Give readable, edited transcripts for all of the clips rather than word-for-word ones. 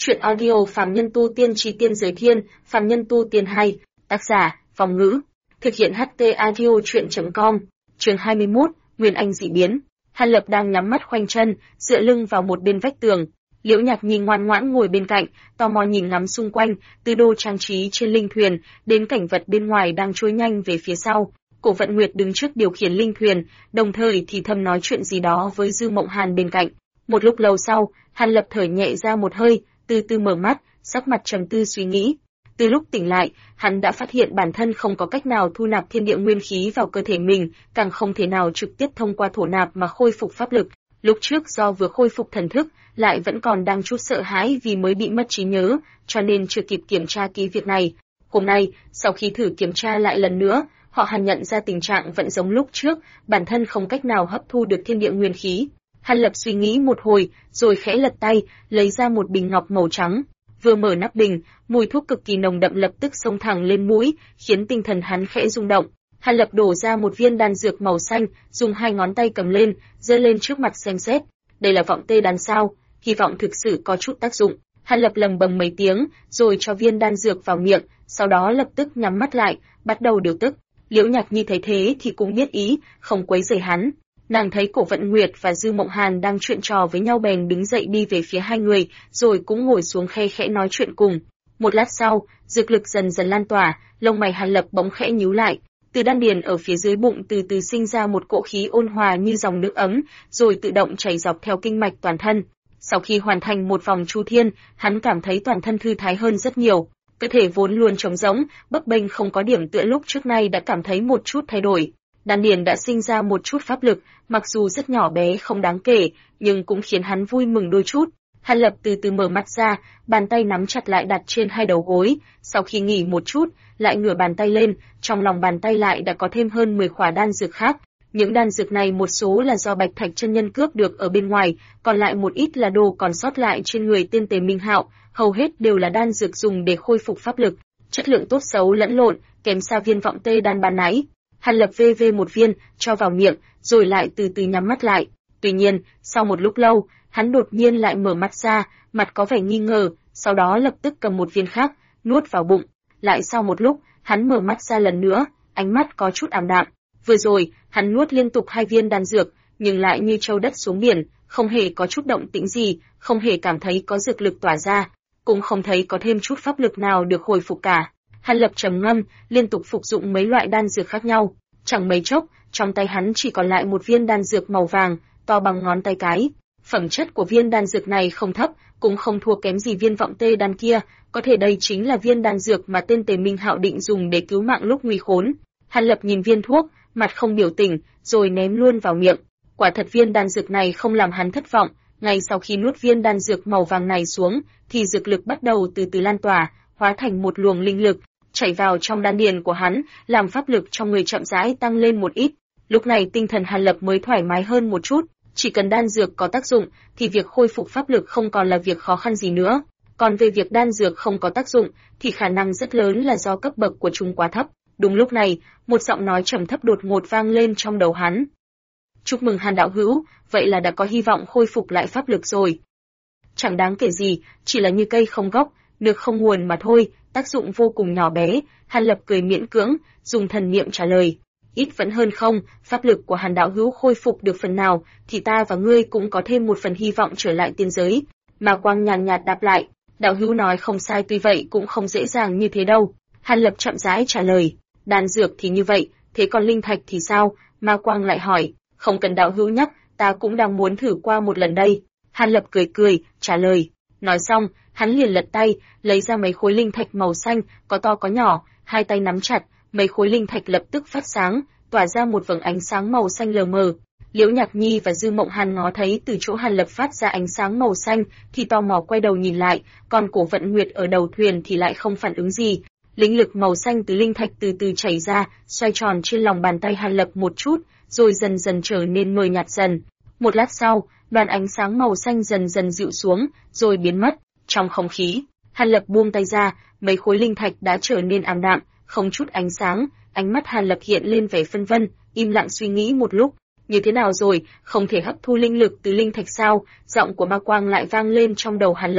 Chuyện audio Phàm Nhân Tu Tiên Chí Tiên Giới Thiên, Phàm Nhân Tu Tiên hay, tác giả, Phong Ngữ. Thực hiện HT Audio Chuyện.com, chương 21, Nguyên Anh dị biến. Hàn Lập đang nhắm mắt khoanh chân, dựa lưng vào một bên vách tường. Liễu Nhạc Nhi ngoan ngoãn ngồi bên cạnh, tò mò nhìn ngắm xung quanh, từ đồ trang trí trên linh thuyền, đến cảnh vật bên ngoài đang trôi nhanh về phía sau. Cổ Vận Nguyệt đứng trước điều khiển linh thuyền, đồng thời thì thầm nói chuyện gì đó với Dư Mộng Hàn bên cạnh. Một lúc lâu sau, Hàn Lập thở nhẹ ra một hơi, từ từ mở mắt, sắc mặt trầm tư suy nghĩ. Từ lúc tỉnh lại, hắn đã phát hiện bản thân không có cách nào thu nạp thiên địa nguyên khí vào cơ thể mình, càng không thể nào trực tiếp thông qua thổ nạp mà khôi phục pháp lực. Lúc trước do vừa khôi phục thần thức, lại vẫn còn đang chút sợ hãi vì mới bị mất trí nhớ, cho nên chưa kịp kiểm tra kỹ việc này. Hôm nay, sau khi thử kiểm tra lại lần nữa, họ Hàn nhận ra tình trạng vẫn giống lúc trước, bản thân không cách nào hấp thu được thiên địa nguyên khí. Hàn Lập suy nghĩ một hồi, rồi khẽ lật tay, lấy ra một bình ngọc màu trắng. Vừa mở nắp bình, mùi thuốc cực kỳ nồng đậm lập tức xông thẳng lên mũi, khiến tinh thần hắn khẽ rung động. Hàn Lập đổ ra một viên đan dược màu xanh, dùng hai ngón tay cầm lên, giơ lên trước mặt xem xét. Đây là vọng tê đan sao? Hy vọng thực sự có chút tác dụng. Hàn Lập lầm bầm mấy tiếng, rồi cho viên đan dược vào miệng, sau đó lập tức nhắm mắt lại, bắt đầu điều tức. Liễu Nhạc Nhi thấy thế thì cũng biết ý, không quấy rầy hắn. Nàng thấy Cổ Vận Nguyệt và Dư Mộng Hàn đang chuyện trò với nhau bèn đứng dậy đi về phía hai người, rồi cũng ngồi xuống khe khẽ nói chuyện cùng. Một lát sau, dược lực dần dần lan tỏa, lông mày Hàn Lập bỗng khẽ nhíu lại. Từ đan điền ở phía dưới bụng từ từ sinh ra một cỗ khí ôn hòa như dòng nước ấm, rồi tự động chảy dọc theo kinh mạch toàn thân. Sau khi hoàn thành một vòng chu thiên, hắn cảm thấy toàn thân thư thái hơn rất nhiều. Cơ thể vốn luôn trống rỗng, bấp bênh không có điểm tựa lúc trước nay đã cảm thấy một chút thay đổi. Đan điền đã sinh ra một chút pháp lực, mặc dù rất nhỏ bé không đáng kể, nhưng cũng khiến hắn vui mừng đôi chút. Hàn Lập từ từ mở mắt ra, bàn tay nắm chặt lại đặt trên hai đầu gối, sau khi nghỉ một chút, lại ngửa bàn tay lên, trong lòng bàn tay lại đã có thêm hơn 10 khỏa đan dược khác. Những đan dược này một số là do Bạch Thạch chân nhân cướp được ở bên ngoài, còn lại một ít là đồ còn sót lại trên người tên Tề Minh Hạo, hầu hết đều là đan dược dùng để khôi phục pháp lực, chất lượng tốt xấu lẫn lộn, kém xa viên vọng tê đan ban nãy. Hàn Lập vê một viên, cho vào miệng, rồi lại từ từ nhắm mắt lại. Tuy nhiên, sau một lúc lâu, hắn đột nhiên lại mở mắt ra, mặt có vẻ nghi ngờ, sau đó lập tức cầm một viên khác, nuốt vào bụng. Lại sau một lúc, hắn mở mắt ra lần nữa, ánh mắt có chút ảm đạm. Vừa rồi, hắn nuốt liên tục 2 viên đan dược, nhưng lại như trâu đất xuống biển, không hề có chút động tĩnh gì, không hề cảm thấy có dược lực tỏa ra, cũng không thấy có thêm chút pháp lực nào được hồi phục cả. Hàn Lập trầm ngâm, liên tục phục dụng mấy loại đan dược khác nhau. Chẳng mấy chốc, trong tay hắn chỉ còn lại một viên đan dược màu vàng, to bằng ngón tay cái. Phẩm chất của viên đan dược này không thấp, cũng không thua kém gì viên vọng tê đan kia, có thể đây chính là viên đan dược mà tên Tề Minh Hạo định dùng để cứu mạng lúc nguy khốn. Hàn Lập nhìn viên thuốc, mặt không biểu tình, rồi ném luôn vào miệng. Quả thật viên đan dược này không làm hắn thất vọng, ngay sau khi nuốt viên đan dược màu vàng này xuống, thì dược lực bắt đầu từ từ lan tỏa, hóa thành một luồng linh lực, chảy vào trong đan điền của hắn, làm pháp lực trong người chậm rãi tăng lên một ít. Lúc này tinh thần Hàn Lập mới thoải mái hơn một chút, chỉ cần đan dược có tác dụng, thì việc khôi phục pháp lực không còn là việc khó khăn gì nữa. Còn về việc đan dược không có tác dụng, thì khả năng rất lớn là do cấp bậc của chúng quá thấp. Đúng lúc này, một giọng nói trầm thấp đột ngột vang lên trong đầu hắn. Chúc mừng Hàn đạo hữu, vậy là đã có hy vọng khôi phục lại pháp lực rồi. Chẳng đáng kể gì, chỉ là như cây không gốc, nước không nguồn mà thôi, tác dụng vô cùng nhỏ bé. Hàn Lập cười miễn cưỡng, dùng thần niệm trả lời. Ít vẫn hơn không, pháp lực của Hàn đạo hữu khôi phục được phần nào, thì ta và ngươi cũng có thêm một phần hy vọng trở lại tiên giới. Mà Quang nhàn nhạt đáp lại, đạo hữu nói không sai, tuy vậy cũng không dễ dàng như thế đâu. Hàn Lập chậm rãi trả lời, đan dược thì như vậy, thế còn linh thạch thì sao? Ma Quang lại hỏi, không cần đạo hữu nhắc, ta cũng đang muốn thử qua một lần đây. Hàn Lập cười, trả lời. Nói xong, hắn liền lật tay, lấy ra mấy khối linh thạch màu xanh, có to có nhỏ, hai tay nắm chặt, mấy khối linh thạch lập tức phát sáng, tỏa ra một vầng ánh sáng màu xanh lờ mờ. Liễu Nhạc Nhi và Dư Mộng Hàn ngó thấy từ chỗ Hàn Lập phát ra ánh sáng màu xanh, thì tò mò quay đầu nhìn lại, còn Cổ Vận Nguyệt ở đầu thuyền thì lại không phản ứng gì. Linh lực màu xanh từ linh thạch từ từ chảy ra, xoay tròn trên lòng bàn tay Hàn Lập một chút, rồi dần dần trở nên mờ nhạt dần. Một lát sau, đoàn ánh sáng màu xanh dần dần dịu xuống, rồi biến mất. Trong không khí, Hàn Lập buông tay ra, mấy khối linh thạch đã trở nên ảm đạm, không chút ánh sáng. Ánh mắt Hàn Lập hiện lên vẻ phân vân, im lặng suy nghĩ một lúc. Như thế nào rồi, không thể hấp thu linh lực từ linh thạch sao? Giọng của Ma Quang lại vang lên trong đầu Hàn Lập.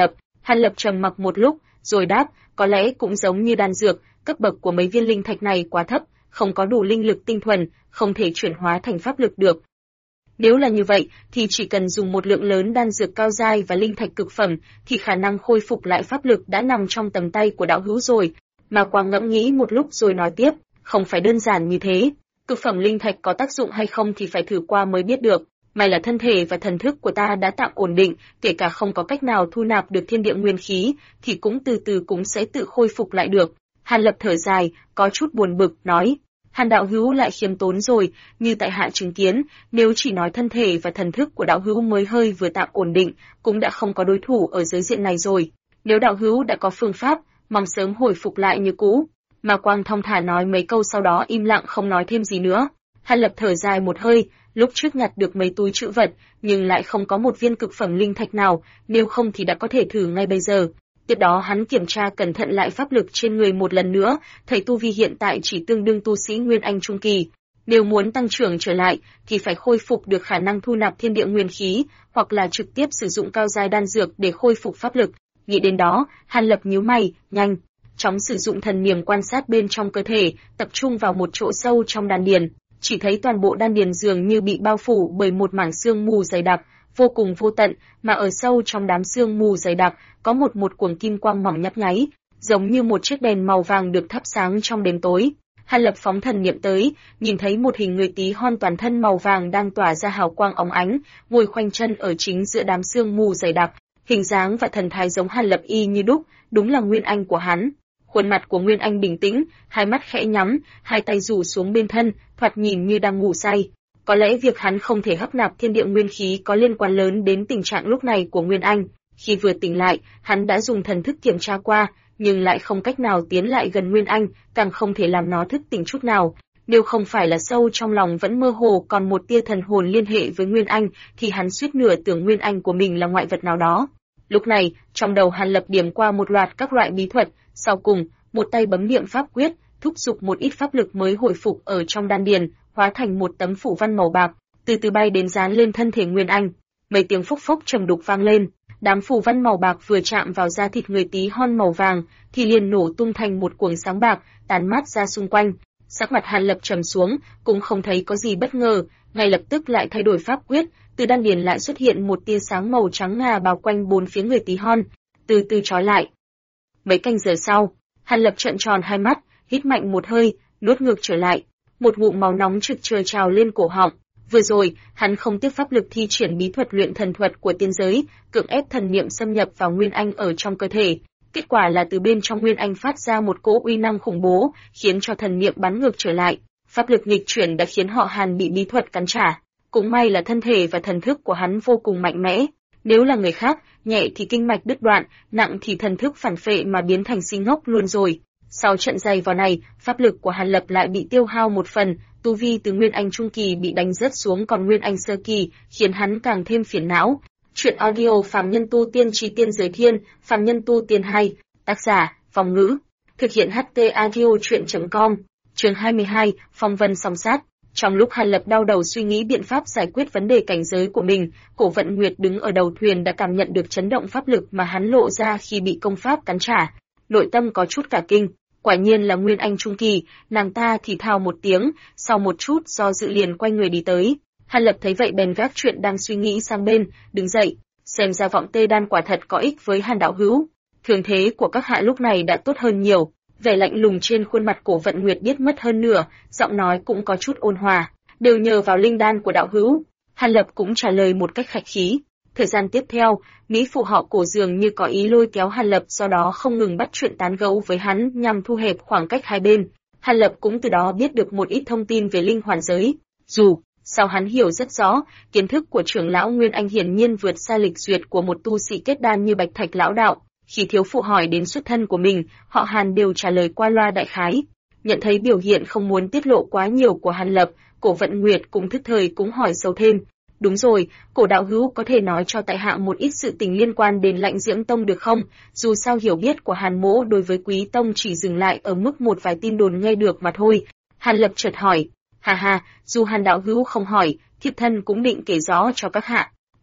Hàn Lập trầm mặc một lúc, rồi đáp, có lẽ cũng giống như đan dược, cấp bậc của mấy viên linh thạch này quá thấp, không có đủ linh lực tinh thuần, không thể chuyển hóa thành pháp lực được. Nếu là như vậy, thì chỉ cần dùng một lượng lớn đan dược cao giai và linh thạch cực phẩm, thì khả năng khôi phục lại pháp lực đã nằm trong tầm tay của đạo hữu rồi. Mà Quang ngẫm nghĩ một lúc rồi nói tiếp, không phải đơn giản như thế. Cực phẩm linh thạch có tác dụng hay không thì phải thử qua mới biết được. May là thân thể và thần thức của ta đã tạm ổn định, kể cả không có cách nào thu nạp được thiên địa nguyên khí, thì cũng từ từ cũng sẽ tự khôi phục lại được. Hàn Lập thở dài, có chút buồn bực, nói. Hàn đạo hữu lại khiêm tốn rồi, như tại hạ chứng kiến, nếu chỉ nói thân thể và thần thức của đạo hữu mới hơi vừa tạm ổn định, cũng đã không có đối thủ ở giới diện này rồi. Nếu đạo hữu đã có phương pháp, mong sớm hồi phục lại như cũ. Mà Quang thong thả nói mấy câu sau đó im lặng không nói thêm gì nữa. Hàn Lập thở dài một hơi, lúc trước nhặt được mấy túi trữ vật, nhưng lại không có một viên cực phẩm linh thạch nào, nếu không thì đã có thể thử ngay bây giờ. Tiếp đó hắn kiểm tra cẩn thận lại pháp lực trên người một lần nữa, thấy tu vi hiện tại chỉ tương đương tu sĩ Nguyên Anh trung kỳ. Nếu muốn tăng trưởng trở lại, thì phải khôi phục được khả năng thu nạp thiên địa nguyên khí, hoặc là trực tiếp sử dụng cao giai đan dược để khôi phục pháp lực. Nghĩ đến đó, Hàn Lập nhíu mày, nhanh chóng sử dụng thần niệm quan sát bên trong cơ thể, tập trung vào một chỗ sâu trong đan điền. Chỉ thấy toàn bộ đan điền dường như bị bao phủ bởi một mảng sương mù dày đặc, vô cùng vô tận, mà ở sâu trong đám sương mù dày đặc, có một cuồng kim quang mỏng nhấp nháy, giống như một chiếc đèn màu vàng được thắp sáng trong đêm tối. Hàn Lập phóng thần niệm tới, nhìn thấy một hình người tí hon toàn thân màu vàng đang tỏa ra hào quang óng ánh, ngồi khoanh chân ở chính giữa đám sương mù dày đặc, hình dáng và thần thái giống Hàn Lập y như đúc, đúng là Nguyên Anh của hắn. Khuôn mặt của Nguyên Anh bình tĩnh, hai mắt khẽ nhắm, hai tay rủ xuống bên thân, thoạt nhìn như đang ngủ say. Có lẽ việc hắn không thể hấp nạp thiên địa nguyên khí có liên quan lớn đến tình trạng lúc này của Nguyên Anh. Khi vừa tỉnh lại, hắn đã dùng thần thức kiểm tra qua, nhưng lại không cách nào tiến lại gần Nguyên Anh, càng không thể làm nó thức tỉnh chút nào. Nếu không phải là sâu trong lòng vẫn mơ hồ còn một tia thần hồn liên hệ với Nguyên Anh, thì hắn suýt nửa tưởng Nguyên Anh của mình là ngoại vật nào đó. Lúc này, trong đầu Hàn Lập điểm qua một loạt các loại bí thuật, sau cùng, một tay bấm niệm pháp quyết, thúc giục một ít pháp lực mới hồi phục ở trong đan điền, hóa thành một tấm phủ văn màu bạc, từ từ bay đến dán lên thân thể Nguyên Anh. Mấy tiếng phốc phốc trầm đục vang lên, đám phủ văn màu bạc vừa chạm vào da thịt người tí hon màu vàng, thì liền nổ tung thành một cuồng sáng bạc, tán mát ra xung quanh. Sắc mặt Hàn Lập trầm xuống, cũng không thấy có gì bất ngờ, ngay lập tức lại thay đổi pháp quyết, từ đan điền lại xuất hiện một tia sáng màu trắng ngà bao quanh bốn phía người tí hon, từ từ trói lại. Mấy canh giờ sau, Hàn Lập trợn tròn hai mắt, hít mạnh một hơi, nuốt ngược trở lại, một ngụm máu nóng trực trôi trào lên cổ họng. Vừa rồi, hắn không tiếc pháp lực thi triển bí thuật luyện thần thuật của tiên giới, cưỡng ép thần niệm xâm nhập vào Nguyên Anh ở trong cơ thể. Kết quả là từ bên trong Nguyên Anh phát ra một cỗ uy năng khủng bố, khiến cho thần niệm bắn ngược trở lại. Pháp lực nghịch chuyển đã khiến họ Hàn bị bí thuật cắn trả. Cũng may là thân thể và thần thức của hắn vô cùng mạnh mẽ. Nếu là người khác, nhẹ thì kinh mạch đứt đoạn, nặng thì thần thức phản phệ mà biến thành si ngốc luôn rồi. Sau trận dày vò này, pháp lực của Hàn Lập lại bị tiêu hao một phần, tu vi từ Nguyên Anh trung kỳ bị đánh rớt xuống còn Nguyên Anh sơ kỳ, khiến hắn càng thêm phiền não. Chuyện audio Phàm Nhân Tu Tiên Chí Tiên Giới Thiên, Phàm Nhân Tu Tiên hay, tác giả, Phong Ngữ. Thực hiện HT Audio Chuyện.com. Chương 22, Phong Vân Song Sát. Trong lúc Hàn Lập đau đầu suy nghĩ biện pháp giải quyết vấn đề cảnh giới của mình, Cổ Vận Nguyệt đứng ở đầu thuyền đã cảm nhận được chấn động pháp lực mà hắn lộ ra khi bị công pháp cắn trả. Nội tâm có chút cả kinh, quả nhiên là Nguyên Anh trung kỳ, nàng ta thì thào một tiếng, sau một chút do dự liền quay người đi tới. Hàn Lập thấy vậy bèn gác chuyện đang suy nghĩ sang bên, đứng dậy, xem ra vọng tê đan quả thật có ích với Hàn đạo hữu. Thương thế của các hạ lúc này đã tốt hơn nhiều, vẻ lạnh lùng trên khuôn mặt Cổ Vận Nguyệt biết mất hơn nửa, giọng nói cũng có chút ôn hòa, đều nhờ vào linh đan của đạo hữu. Hàn Lập cũng trả lời một cách khách khí. Thời gian tiếp theo, mỹ phụ họ Cổ dường như có ý lôi kéo Hàn Lập, do đó không ngừng bắt chuyện tán gẫu với hắn nhằm thu hẹp khoảng cách hai bên. Hàn Lập cũng từ đó biết được một ít thông tin về linh hoàn giới. Dù sao hắn hiểu rất rõ, kiến thức của trưởng lão Nguyên Anh hiển nhiên vượt xa lịch duyệt của một tu sĩ kết đan như Bạch Thạch lão đạo. Khi thiếu phụ hỏi đến xuất thân của mình, họ Hàn đều trả lời qua loa đại khái. Nhận thấy biểu hiện không muốn tiết lộ quá nhiều của Hàn Lập, Cổ Vận Nguyệt cũng thức thời cũng hỏi sâu thêm. Đúng rồi, Cổ đạo hữu có thể nói cho tại hạ một ít sự tình liên quan đến Lãnh Diễm Tông được không? Dù sao hiểu biết của Hàn mỗ đối với Quý Tông chỉ dừng lại ở mức một vài tin đồn nghe được mà thôi. Hàn Lập chợt hỏi. Hà hà, dù Hàn đạo hữu không hỏi, thiếp thân cũng định kể rõ cho các hạ.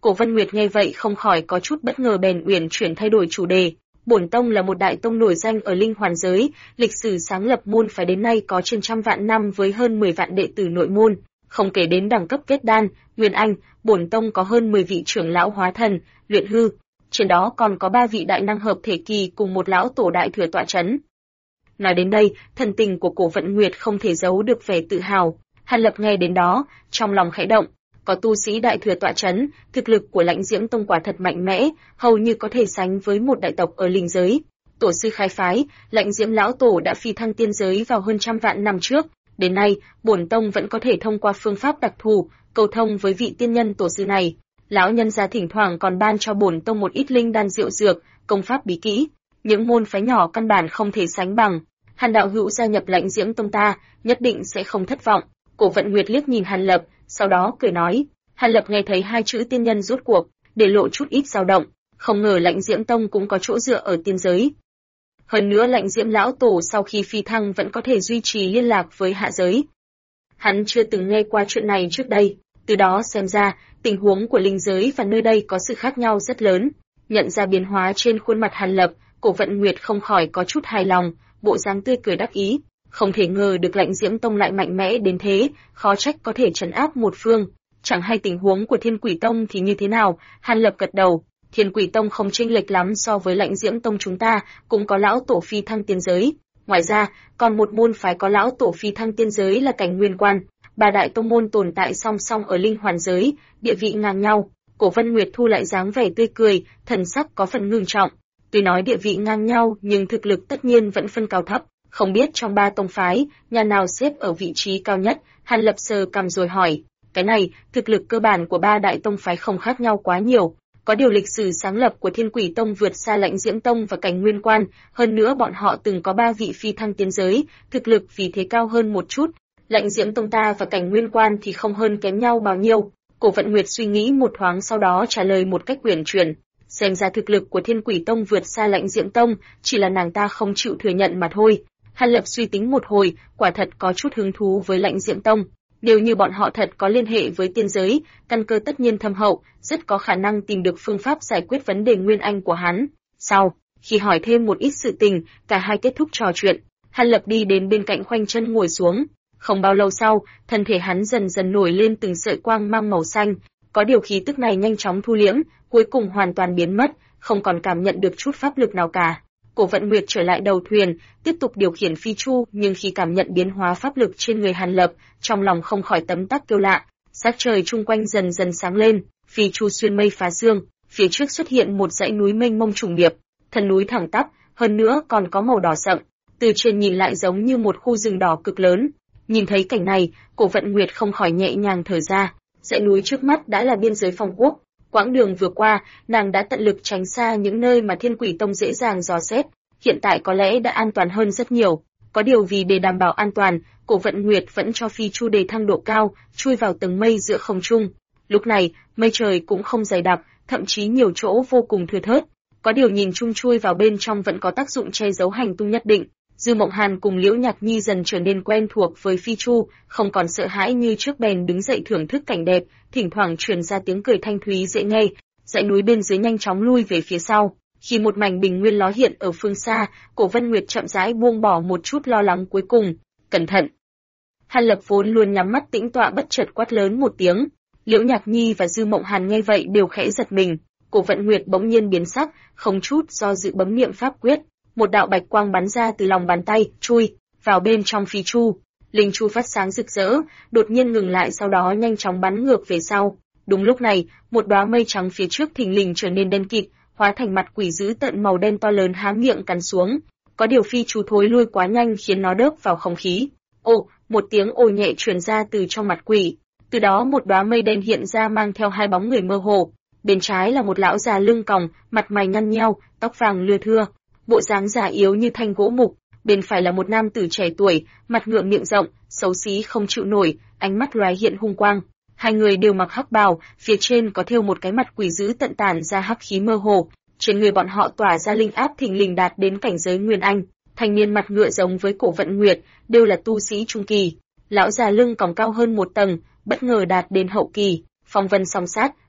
Cổ Vân Nguyệt nghe vậy không khỏi có chút bất ngờ bèn uyển chuyển thay đổi chủ đề. Bổn tông là một đại tông nổi danh ở linh hoàn giới, lịch sử sáng lập môn phái đến nay có trên trăm vạn năm với hơn 10 vạn đệ tử nội môn, không kể đến đẳng cấp kết đan, nguyên anh, bổn tông có hơn 10 vị trưởng lão hóa thần, luyện hư, trên đó còn có 3 vị đại năng hợp thể kỳ cùng một lão tổ đại thừa tọa chấn. Nói đến đây, thần tình của Cổ Vận Nguyệt không thể giấu được vẻ tự hào. Hàn Lập nghe đến đó, trong lòng khẽ động, có tu sĩ đại thừa tọa chấn, thực lực của Lãnh Diễm Tông quả thật mạnh mẽ, hầu như có thể sánh với một đại tộc ở linh giới. Tổ sư khai phái, Lãnh Diễm lão tổ đã phi thăng tiên giới vào hơn trăm vạn năm trước, đến nay, bổn tông vẫn có thể thông qua phương pháp đặc thù cầu thông với vị tiên nhân tổ sư này. Lão nhân gia thỉnh thoảng còn ban cho bổn tông một ít linh đan diệu dược, công pháp bí kỹ, những môn phái nhỏ căn bản không thể sánh bằng. Hàn đạo hữu gia nhập Lãnh Diễm Tông ta, nhất định sẽ không thất vọng. Cổ Vận Nguyệt liếc nhìn Hàn Lập, sau đó cười nói. Hàn Lập nghe thấy hai chữ tiên nhân rốt cuộc, để lộ chút ít dao động, không ngờ Lãnh Diễm Tông cũng có chỗ dựa ở tiên giới. Hơn nữa Lãnh Diễm lão tổ sau khi phi thăng vẫn có thể duy trì liên lạc với hạ giới. Hắn chưa từng nghe qua chuyện này trước đây, từ đó xem ra, tình huống của linh giới và nơi đây có sự khác nhau rất lớn. Nhận ra biến hóa trên khuôn mặt Hàn Lập, Cổ Vận Nguyệt không khỏi có chút hài lòng, bộ dáng tươi cười đắc ý. Không thể ngờ được Lãnh Diễm Tông lại mạnh mẽ đến thế, khó trách có thể trấn áp một phương. Chẳng hay tình huống của Thiên Quỷ Tông thì như thế nào, Hàn Lập gật đầu. Thiên Quỷ Tông không chênh lệch lắm so với Lãnh Diễm Tông chúng ta, cũng có lão tổ phi thăng tiên giới. Ngoài ra, còn một môn phái có lão tổ phi thăng tiên giới là Cảnh Nguyên Quan. Ba đại tông môn tồn tại song song ở linh hoàn giới, địa vị ngang nhau. Cổ Vân Nguyệt thu lại dáng vẻ tươi cười, thần sắc có phần ngưng trọng. Tuy nói địa vị ngang nhau, nhưng thực lực tất nhiên vẫn phân cao thấp. Không biết trong ba tông phái, nhà nào xếp ở vị trí cao nhất? Hàn Lập sờ cằm rồi hỏi. Cái này, thực lực cơ bản của ba đại tông phái không khác nhau quá nhiều. Có điều lịch sử sáng lập của Thiên Quỷ Tông vượt xa Lãnh Diễm Tông và Cảnh Nguyên Quan, hơn nữa bọn họ từng có 3 vị phi thăng tiên giới, thực lực vì thế cao hơn một chút. Lãnh Diễm Tông ta và Cảnh Nguyên Quan thì không hơn kém nhau bao nhiêu. Cổ Vận Nguyệt suy nghĩ một thoáng sau đó trả lời một cách uyển chuyển. Xem ra thực lực của Thiên Quỷ Tông vượt xa Lãnh Diễm Tông, chỉ là nàng ta không chịu thừa nhận mà thôi. Hàn Lập suy tính một hồi, quả thật có chút hứng thú với Lãnh Diễm Tông. Nếu như bọn họ thật có liên hệ với tiên giới, căn cơ tất nhiên thâm hậu, rất có khả năng tìm được phương pháp giải quyết vấn đề nguyên anh của hắn. Sau, khi hỏi thêm một ít sự tình, cả hai kết thúc trò chuyện. Hàn Lập đi đến bên cạnh khoanh chân ngồi xuống. Không bao lâu sau, thân thể hắn dần dần nổi lên từng sợi quang mang màu xanh. Có điều khí tức này nhanh chóng thu liễm, cuối cùng hoàn toàn biến mất, không còn cảm nhận được chút pháp lực nào cả. Cổ Vận Nguyệt trở lại đầu thuyền, tiếp tục điều khiển phi chu, nhưng khi cảm nhận biến hóa pháp lực trên người Hàn Lập, trong lòng không khỏi tấm tắc kêu lạ. Sắc trời chung quanh dần dần sáng lên, phi chu xuyên mây phá sương, phía trước xuất hiện một dãy núi mênh mông trùng điệp, thân núi thẳng tắp, hơn nữa còn có màu đỏ sậm, từ trên nhìn lại giống như một khu rừng đỏ cực lớn. Nhìn thấy cảnh này, Cổ Vận Nguyệt không khỏi nhẹ nhàng thở ra. Dãy núi trước mắt đã là biên giới Phong Quốc. Quãng đường vừa qua, nàng đã tận lực tránh xa những nơi mà Thiên Quỷ Tông dễ dàng dò xét, hiện tại có lẽ đã an toàn hơn rất nhiều. Có điều vì để đảm bảo an toàn, Cổ Vận Nguyệt vẫn cho phi chu đề thăng độ cao, chui vào tầng mây giữa không trung. Lúc này, mây trời cũng không dày đặc, thậm chí nhiều chỗ vô cùng thưa thớt. Có điều nhìn chung chui vào bên trong vẫn có tác dụng che giấu hành tung nhất định. Dư Mộng Hàn cùng Liễu Nhạc Nhi dần trở nên quen thuộc với phi chu, không còn sợ hãi như trước bèn đứng dậy thưởng thức cảnh đẹp, thỉnh thoảng truyền ra tiếng cười thanh thúy dễ nghe. Dãy núi bên dưới nhanh chóng lui về phía sau. Khi một mảnh bình nguyên ló hiện ở phương xa, Cổ Vân Nguyệt chậm rãi buông bỏ một chút lo lắng cuối cùng. Cẩn thận! Hàn Lập vốn luôn nhắm mắt tĩnh tọa bất chợt quát lớn một tiếng. Liễu Nhạc Nhi và Dư Mộng Hàn nghe vậy đều khẽ giật mình. Cổ Vận Nguyệt bỗng nhiên biến sắc, không chút do dự bấm niệm pháp quyết. Một đạo bạch quang bắn ra từ lòng bàn tay, chui vào bên trong phi chu. Linh chu phát sáng rực rỡ, đột nhiên ngừng lại sau đó nhanh chóng bắn ngược về sau. Đúng lúc này, một đóa mây trắng phía trước thình lình trở nên đen kịt, hóa thành mặt quỷ dữ tợn màu đen to lớn há miệng cắn xuống. Có điều phi chu thối lui quá nhanh khiến nó đớp vào không khí. Ồ, một tiếng ồ nhẹ truyền ra từ trong mặt quỷ. Từ đó một đóa mây đen hiện ra mang theo hai bóng người mơ hồ. Bên trái là một lão già lưng còng, mặt mày nhăn nheo, tóc vàng lưa thưa, bộ dáng già yếu như thanh gỗ mục. Bên phải là một nam tử trẻ tuổi, mặt ngượng miệng rộng, xấu xí không chịu nổi, ánh mắt lóe hiện hung quang. Hai người đều mặc hắc bào, phía trên có thêu một cái mặt quỷ dữ tận tản ra hắc khí mơ hồ. Trên người bọn họ tỏa ra linh áp thình lình đạt đến cảnh giới nguyên anh. Thanh niên mặt ngựa giống với Cổ Vận Nguyệt, đều là tu sĩ trung kỳ. Lão già lưng còng cao hơn một tầng, bất ngờ đạt đến hậu kỳ, phong vân song sát,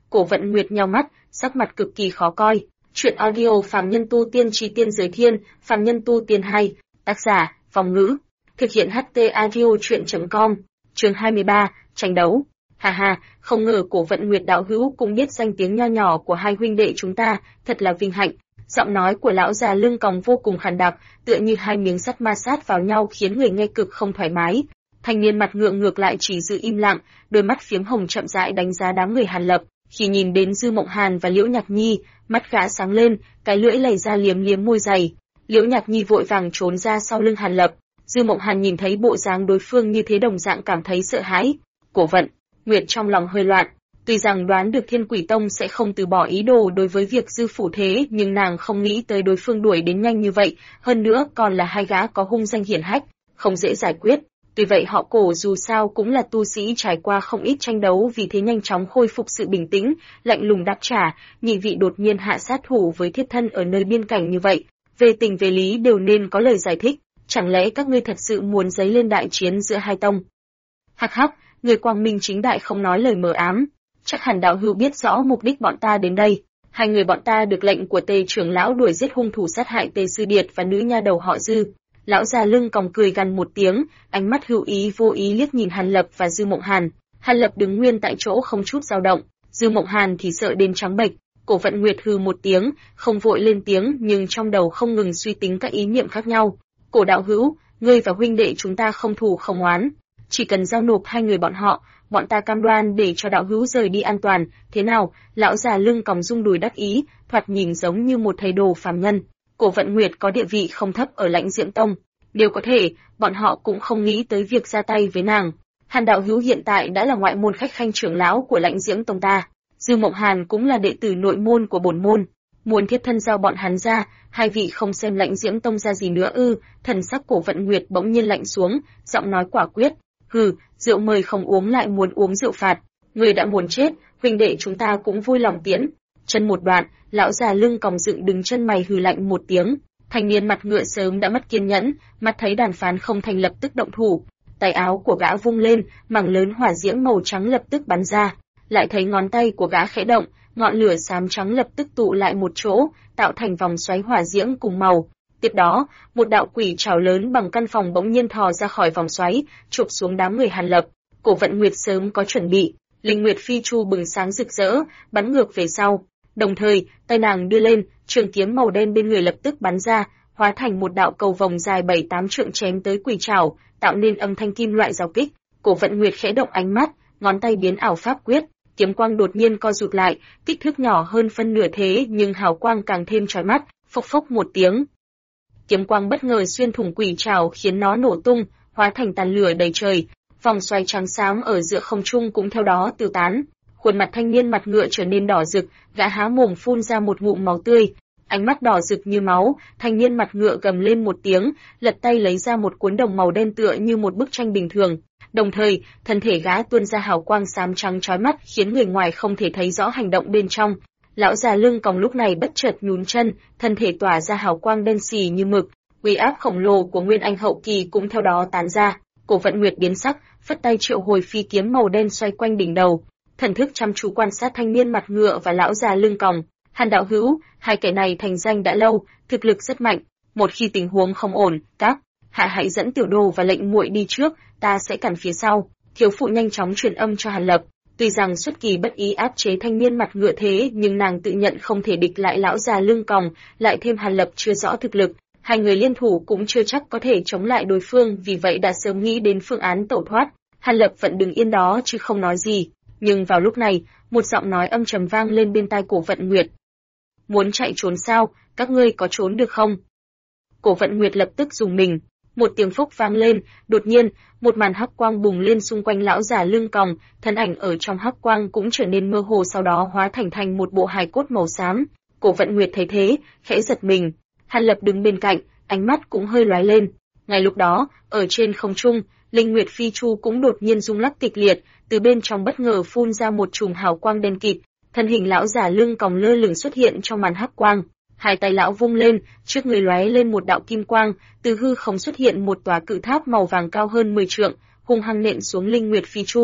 Cổ Vận Nguyệt nheo mắt, sắc mặt cực kỳ khó coi. Chuyện audio Phàm Nhân Tu Tiên Chí Tiên Giới Thiên, Phàm Nhân Tu Tiên hay, tác giả, Phong Ngữ. Thực hiện HT Audio Chuyện.com, chương 23, tranh đấu. Hà hà, không ngờ Cổ Vận Nguyệt đạo hữu cũng biết danh tiếng nho nhỏ của hai huynh đệ chúng ta, thật là vinh hạnh. Giọng nói của lão già lưng còng vô cùng khàn đặc, tựa như hai miếng sắt ma sát vào nhau khiến người nghe cực không thoải mái. Thanh niên mặt ngượng ngược lại chỉ giữ im lặng, đôi mắt phiếm hồng chậm rãi đánh giá đám người Hàn Lập. Khi nhìn đến Dư Mộng Hàn và Liễu Nhạc Nhi, mắt gã sáng lên, cái lưỡi lầy ra liếm liếm môi dày. Liễu Nhạc Nhi vội vàng trốn ra sau lưng Hàn Lập. Dư Mộng Hàn nhìn thấy bộ dáng đối phương như thế đồng dạng cảm thấy sợ hãi. Cổ Vận Nguyệt trong lòng hơi loạn, tuy rằng đoán được Thiên Quỷ Tông sẽ không từ bỏ ý đồ đối với việc Dư phủ thế, nhưng nàng không nghĩ tới đối phương đuổi đến nhanh như vậy, hơn nữa còn là hai gã có hung danh hiển hách, không dễ giải quyết. Tuy vậy họ Cổ dù sao cũng là tu sĩ trải qua không ít tranh đấu, vì thế nhanh chóng khôi phục sự bình tĩnh, lạnh lùng đáp trả, nhị vị đột nhiên hạ sát thủ với thiết thân ở nơi biên cảnh như vậy, về tình về lý đều nên có lời giải thích, chẳng lẽ các ngươi thật sự muốn dấy lên đại chiến giữa hai tông? Hắc hắc, người quang minh chính đại không nói lời mờ ám, chắc hẳn đạo hữu biết rõ mục đích bọn ta đến đây. Hai người bọn ta được lệnh của Tề trưởng lão đuổi giết hung thủ sát hại Tề Sư Điệt và nữ nha đầu họ Dư. Lão già lưng còng cười gằn một tiếng, ánh mắt hữu ý vô ý liếc nhìn Hàn Lập và Dư Mộng Hàn. Hàn Lập đứng nguyên tại chỗ không chút dao động, Dư Mộng Hàn thì sợ đến trắng bệch. Cổ Vận Nguyệt hừ một tiếng, không vội lên tiếng nhưng trong đầu không ngừng suy tính các ý niệm khác nhau. Cổ đạo hữu, ngươi và huynh đệ chúng ta không thù không oán, chỉ cần giao nộp hai người bọn ta cam đoan để cho đạo hữu rời đi an toàn. Thế nào? Lão già lưng còng rung đùi đắc ý, thoạt nhìn giống như một thầy đồ phàm nhân. Cổ Vận Nguyệt có địa vị không thấp ở Lãnh Diễm Tông, điều có thể, bọn họ cũng không nghĩ tới việc ra tay với nàng. Hàn đạo hữu hiện tại đã là ngoại môn khách khanh trưởng lão của Lãnh Diễm Tông ta, Dư Mộng Hàn cũng là đệ tử nội môn của bổn môn. Muốn thiết thân giao bọn hắn ra, hai vị không xem Lãnh Diễm Tông ra gì nữa ư? Thần sắc Cổ Vận Nguyệt bỗng nhiên lạnh xuống, giọng nói quả quyết. Hừ, rượu mời không uống lại muốn uống rượu phạt, người đã muốn chết, huynh đệ chúng ta cũng vui lòng tiễn. Chân một đoạn, lão già lưng còng dựng đứng chân mày hừ lạnh một tiếng. Thanh niên mặt ngựa sớm đã mất kiên nhẫn, mắt thấy đàn phán không thành lập tức động thủ, tay áo của gã vung lên, mảng lớn hỏa diễm màu trắng lập tức bắn ra. Lại thấy ngón tay của gã khẽ động, ngọn lửa xám trắng lập tức tụ lại một chỗ, tạo thành vòng xoáy hỏa diễm cùng màu. Tiếp đó, một đạo quỷ trảo lớn bằng căn phòng bỗng nhiên thò ra khỏi vòng xoáy, chụp xuống đám người Hàn Lập. Cổ Vận Nguyệt sớm có chuẩn bị, Linh Nguyệt Phi Chu bừng sáng rực rỡ, bắn ngược về sau. Đồng thời, tay nàng đưa lên, trường kiếm màu đen bên người lập tức bắn ra, hóa thành một đạo cầu vòng dài 7-8 trượng chém tới quỷ trảo, tạo nên âm thanh kim loại giao kích. Cổ Vận Nguyệt khẽ động ánh mắt, ngón tay biến ảo pháp quyết, kiếm quang đột nhiên co rụt lại, kích thước nhỏ hơn phân nửa thế nhưng hào quang càng thêm chói mắt, phốc phốc một tiếng. Kiếm quang bất ngờ xuyên thủng quỷ trảo khiến nó nổ tung, hóa thành tàn lửa đầy trời. Vòng xoáy trắng xám ở giữa không trung cũng theo đó tiêu tán. Khuôn mặt thanh niên mặt ngựa trở nên đỏ rực, gã há mồm phun ra một ngụm máu tươi. Ánh mắt đỏ rực như máu, thanh niên mặt ngựa gầm lên một tiếng, lật tay lấy ra một cuốn đồng màu đen tựa như một bức tranh bình thường. Đồng thời, thân thể gã tuôn ra hào quang xám trắng chói mắt khiến người ngoài không thể thấy rõ hành động bên trong. Lão già lưng còng lúc này bất chợt nhún chân, thân thể tỏa ra hào quang đen xì như mực, uy áp khổng lồ của Nguyên Anh hậu kỳ cũng theo đó tán ra. Cổ Vận Nguyệt biến sắc, phất tay triệu hồi phi kiếm màu đen xoay quanh đỉnh đầu, thần thức chăm chú quan sát thanh niên mặt ngựa và lão già lưng còng. Hàn đạo hữu, hai kẻ này thành danh đã lâu, thực lực rất mạnh. Một khi tình huống không ổn, các hạ hãy dẫn tiểu đồ và lệnh muội đi trước, ta sẽ cản phía sau. Thiếu phụ nhanh chóng truyền âm cho Hàn Lập. Tuy rằng xuất kỳ bất ý áp chế thanh niên mặt ngựa thế, nhưng nàng tự nhận không thể địch lại lão già lưng còng, lại thêm Hàn Lập chưa rõ thực lực, hai người liên thủ cũng chưa chắc có thể chống lại đối phương, vì vậy đã sớm nghĩ đến phương án tẩu thoát. Hàn Lập vẫn đứng yên đó chứ không nói gì, nhưng vào lúc này, một giọng nói âm trầm vang lên bên tai Cổ Vận Nguyệt. Muốn chạy trốn sao, các ngươi có trốn được không? Cổ Vận Nguyệt lập tức rùng mình, một tiếng phốc vang lên, đột nhiên, một màn hắc quang bùng lên xung quanh lão già lưng còng, thân ảnh ở trong hắc quang cũng trở nên mơ hồ, sau đó hóa thành một bộ hài cốt màu xám. Cổ Vận Nguyệt thấy thế, khẽ giật mình. Hàn Lập đứng bên cạnh, ánh mắt cũng hơi lóe lên. Ngay lúc đó, ở trên không trung, Linh Nguyệt Phi Chu cũng đột nhiên rung lắc kịch liệt, từ bên trong bất ngờ phun ra một chùm hào quang đen kịt, thân hình lão già lưng còng lơ lửng xuất hiện trong màn hắc quang. Hai tay lão vung lên, trước người lóe lên một đạo kim quang, từ hư không xuất hiện một tòa cự tháp màu vàng cao hơn 10 trượng, hung hăng nện xuống Linh Nguyệt Phi Chu.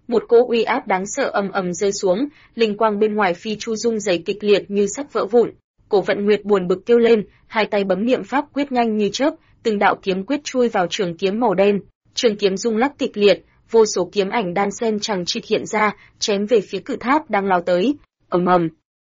Một cỗ uy áp đáng sợ ầm ầm rơi xuống, linh quang bên ngoài phi chu rung rẩy kịch liệt như sắp vỡ vụn. Cổ Vận Nguyệt buồn bực kêu lên, hai tay bấm niệm pháp quyết nhanh như chớp, từng đạo kiếm quyết chui vào trường kiếm màu đen. Trường kiếm rung lắc kịch liệt, vô số kiếm ảnh đan xen chằng chịt hiện ra, chém về phía cự tháp đang lao tới. Ầm ầm,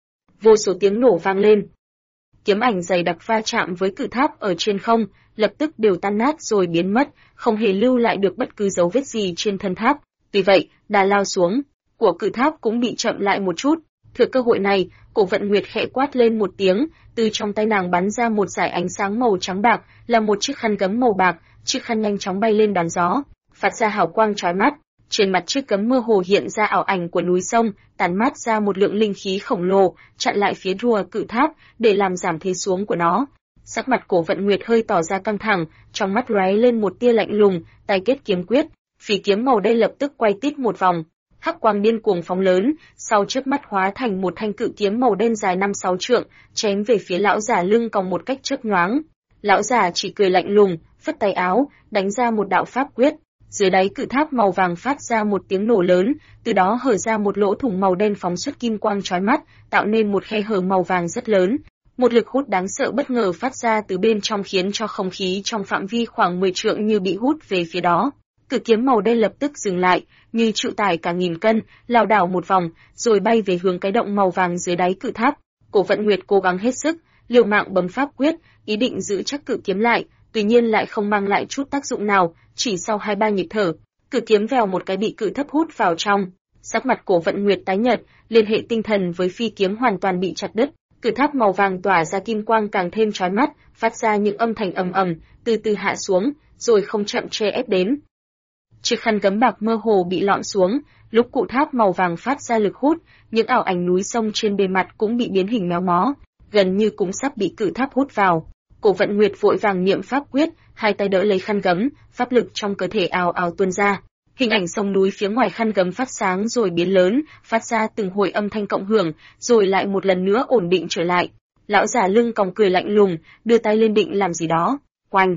vô số tiếng nổ vang lên. Kiếm ảnh dày đặc va chạm với cự tháp ở trên không, lập tức đều tan nát rồi biến mất, không hề lưu lại được bất cứ dấu vết gì trên thân tháp. Tuy vậy, đà lao xuống của cự tháp cũng bị chậm lại một chút. Thừa cơ hội này, Cổ Vận Nguyệt khẽ quát lên một tiếng, từ trong tay nàng bắn ra một dải ánh sáng màu trắng bạc, là một chiếc khăn gấm màu bạc, chiếc khăn nhanh chóng bay lên đón gió, phát ra hào quang chói mắt. Trên mặt chiếc gấm mơ hồ hiện ra ảo ảnh của núi sông, tản mát ra một lượng linh khí khổng lồ, chặn lại phía rùa cự tháp để làm giảm thế xuống của nó. Sắc mặt Cổ Vận Nguyệt hơi tỏ ra căng thẳng, trong mắt lóe lên một tia lạnh lùng, tay kết kiếm quyết, phỉ kiếm màu đen lập tức quay tít một vòng, hắc quang điên cuồng phóng lớn, sau chớp mắt hóa thành một thanh cự kiếm màu đen dài 5-6 trượng, chém về phía lão giả lưng còng một cách chớp nhoáng. Lão giả chỉ cười lạnh lùng, phất tay áo, đánh ra một đạo pháp quyết. Dưới đáy cự tháp màu vàng phát ra một tiếng nổ lớn, từ đó hở ra một lỗ thủng màu đen phóng xuất kim quang chói mắt, tạo nên một khe hở màu vàng rất lớn. Một lực hút đáng sợ bất ngờ phát ra từ bên trong khiến cho không khí trong phạm vi khoảng 10 trượng như bị hút về phía đó. Cự kiếm màu đen lập tức dừng lại, như chịu tải cả nghìn cân, lảo đảo một vòng, rồi bay về hướng cái động màu vàng dưới đáy cự tháp. Cổ Vận Nguyệt cố gắng hết sức, liều mạng bấm pháp quyết, ý định giữ chắc cự kiếm lại, tuy nhiên lại không mang lại chút tác dụng nào. Chỉ sau 2-3 nhịp thở, cự kiếm vèo một cái bị cự tháp hút vào trong. Sắc mặt Cổ Vận Nguyệt tái nhợt, liên hệ tinh thần với phi kiếm hoàn toàn bị chặt đứt. Cự tháp màu vàng tỏa ra kim quang càng thêm chói mắt, phát ra những âm thanh ầm ầm, từ từ hạ xuống, rồi không chậm che ép đến. Chiếc khăn gấm bạc mơ hồ bị lọn xuống, lúc cụ tháp màu vàng phát ra lực hút, những ảo ảnh núi sông trên bề mặt cũng bị biến hình méo mó, gần như cũng sắp bị cự tháp hút vào. Cổ Vận Nguyệt vội vàng niệm pháp quyết, hai tay đỡ lấy khăn gấm, pháp lực trong cơ thể ào ào tuôn ra. Hình ảnh sông núi phía ngoài khăn gấm phát sáng rồi biến lớn, phát ra từng hồi âm thanh cộng hưởng, rồi lại một lần nữa ổn định trở lại. Lão giả lưng còng cười lạnh lùng, đưa tay lên định làm gì đó. Oanh!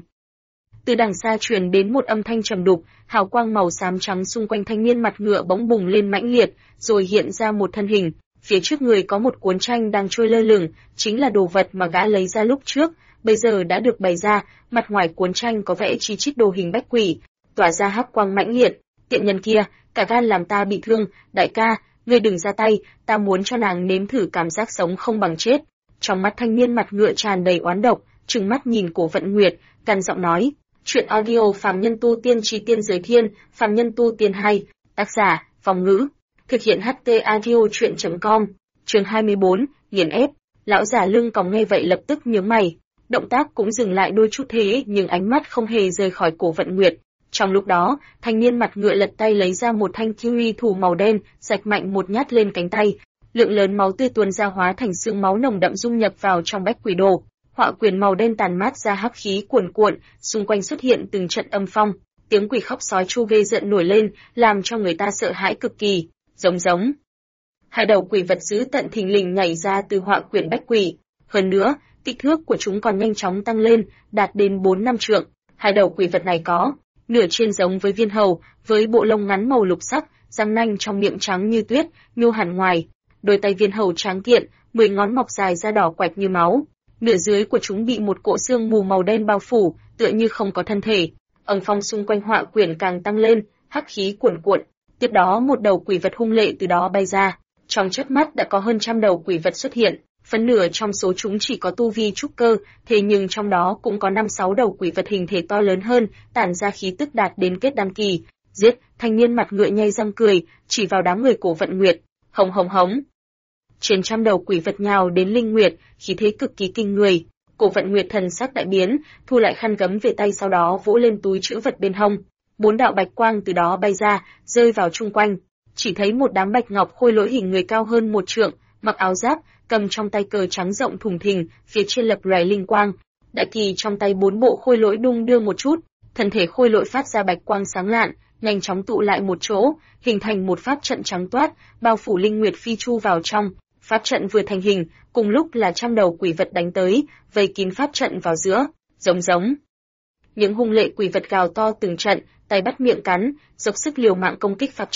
Từ đằng xa truyền đến một âm thanh trầm đục, hào quang màu xám trắng xung quanh thanh niên mặt ngựa bỗng bùng lên mãnh liệt, rồi hiện ra một thân hình. Phía trước người có một cuốn tranh đang trôi lơ lửng, chính là đồ vật mà gã lấy ra lúc trước, bây giờ đã được bày ra. Mặt ngoài cuốn tranh có vẽ chi chít đồ hình bách quỷ, tỏa ra hắc quang mãnh liệt. Tiện nhân kia, cả gan làm ta bị thương, đại ca, ngươi đừng ra tay, ta muốn cho nàng nếm thử cảm giác sống không bằng chết. Trong mắt thanh niên mặt ngựa tràn đầy oán độc, trừng mắt nhìn Cổ Vận Nguyệt, gằn giọng nói. Chuyện audio phàm nhân tu tiên chi tiên giới thiên, phàm nhân tu tiên hay, tác giả, Phong Ngữ, thực hiện HT audio chuyện.com, chương 24, nghiền ép. Lão giả lưng còng nghe vậy lập tức nhướng mày, động tác cũng dừng lại đôi chút thế nhưng ánh mắt không hề rời khỏi Cổ Vận Nguyệt. Trong lúc đó, thanh niên mặt ngựa lật tay lấy ra một thanh kiwi thủ màu đen, rạch mạnh một nhát lên cánh tay, lượng lớn máu tươi tuôn ra hóa thành sương máu nồng đậm dung nhập vào trong bách quỷ đồ. Họa quyền màu đen tàn mát ra hắc khí cuồn cuộn, xung quanh xuất hiện từng trận âm phong, tiếng quỷ khóc sói chu ghê rợn nổi lên, làm cho người ta sợ hãi cực kỳ. Giống giống. Hai đầu quỷ vật dữ tận thình lình nhảy ra từ họa quyền bách quỷ. Hơn nữa, kích thước của chúng còn nhanh chóng tăng lên, đạt đến 4-5 trượng. Hai đầu quỷ vật này có nửa trên giống với viên hầu, với bộ lông ngắn màu lục sắc, răng nanh trong miệng trắng như tuyết, nhô hẳn ngoài. Đôi tay viên hầu tráng kiện, 10 ngón mọc dài ra đỏ quạch như máu. Nửa dưới của chúng bị một cỗ xương mù màu đen bao phủ, tựa như không có thân thể. Âm phong xung quanh họa quyển càng tăng lên, hắc khí cuồn cuộn. Tiếp đó một đầu quỷ vật hung lệ từ đó bay ra. Trong chớp mắt đã có hơn 100 đầu quỷ vật xuất hiện. Phần nửa trong số chúng chỉ có tu vi trúc cơ, thế nhưng trong đó cũng có 5-6 đầu quỷ vật hình thể to lớn hơn, tản ra khí tức đạt đến kết đan kỳ. Giết! Thanh niên mặt ngựa nhây răng cười, chỉ vào đám người Cổ Vận Nguyệt. Hống hống hống. Trên 100 đầu quỷ vật nhào đến Linh Nguyệt, khí thế cực kỳ kinh người. Cổ Vận Nguyệt thần sắc đại biến, thu lại khăn gấm về tay, sau đó vỗ lên túi trữ vật bên hông. 4 đạo bạch quang từ đó bay ra, rơi vào chung quanh. Chỉ thấy một đám bạch ngọc khôi lỗi hình người cao hơn 1 trượng, mặc áo giáp, cầm trong tay cờ trắng rộng thùng thình, phía trên lập lòe linh quang. Đại kỳ trong tay 4 bộ khôi lỗi đung đưa một chút, thân thể khôi lỗi phát ra bạch quang sáng lạn, nhanh chóng tụ lại một chỗ, hình thành một pháp trận trắng toát, bao phủ Linh Nguyệt phi chu vào trong. Pháp trận vừa thành hình, cùng lúc là 100 đầu quỷ vật đánh tới, vây kín pháp trận vào giữa. Giống giống. Những hung lệ quỷ vật gào to từng trận, tay bắt miệng cắn, dốc sức liều mạng công kích pháp trận.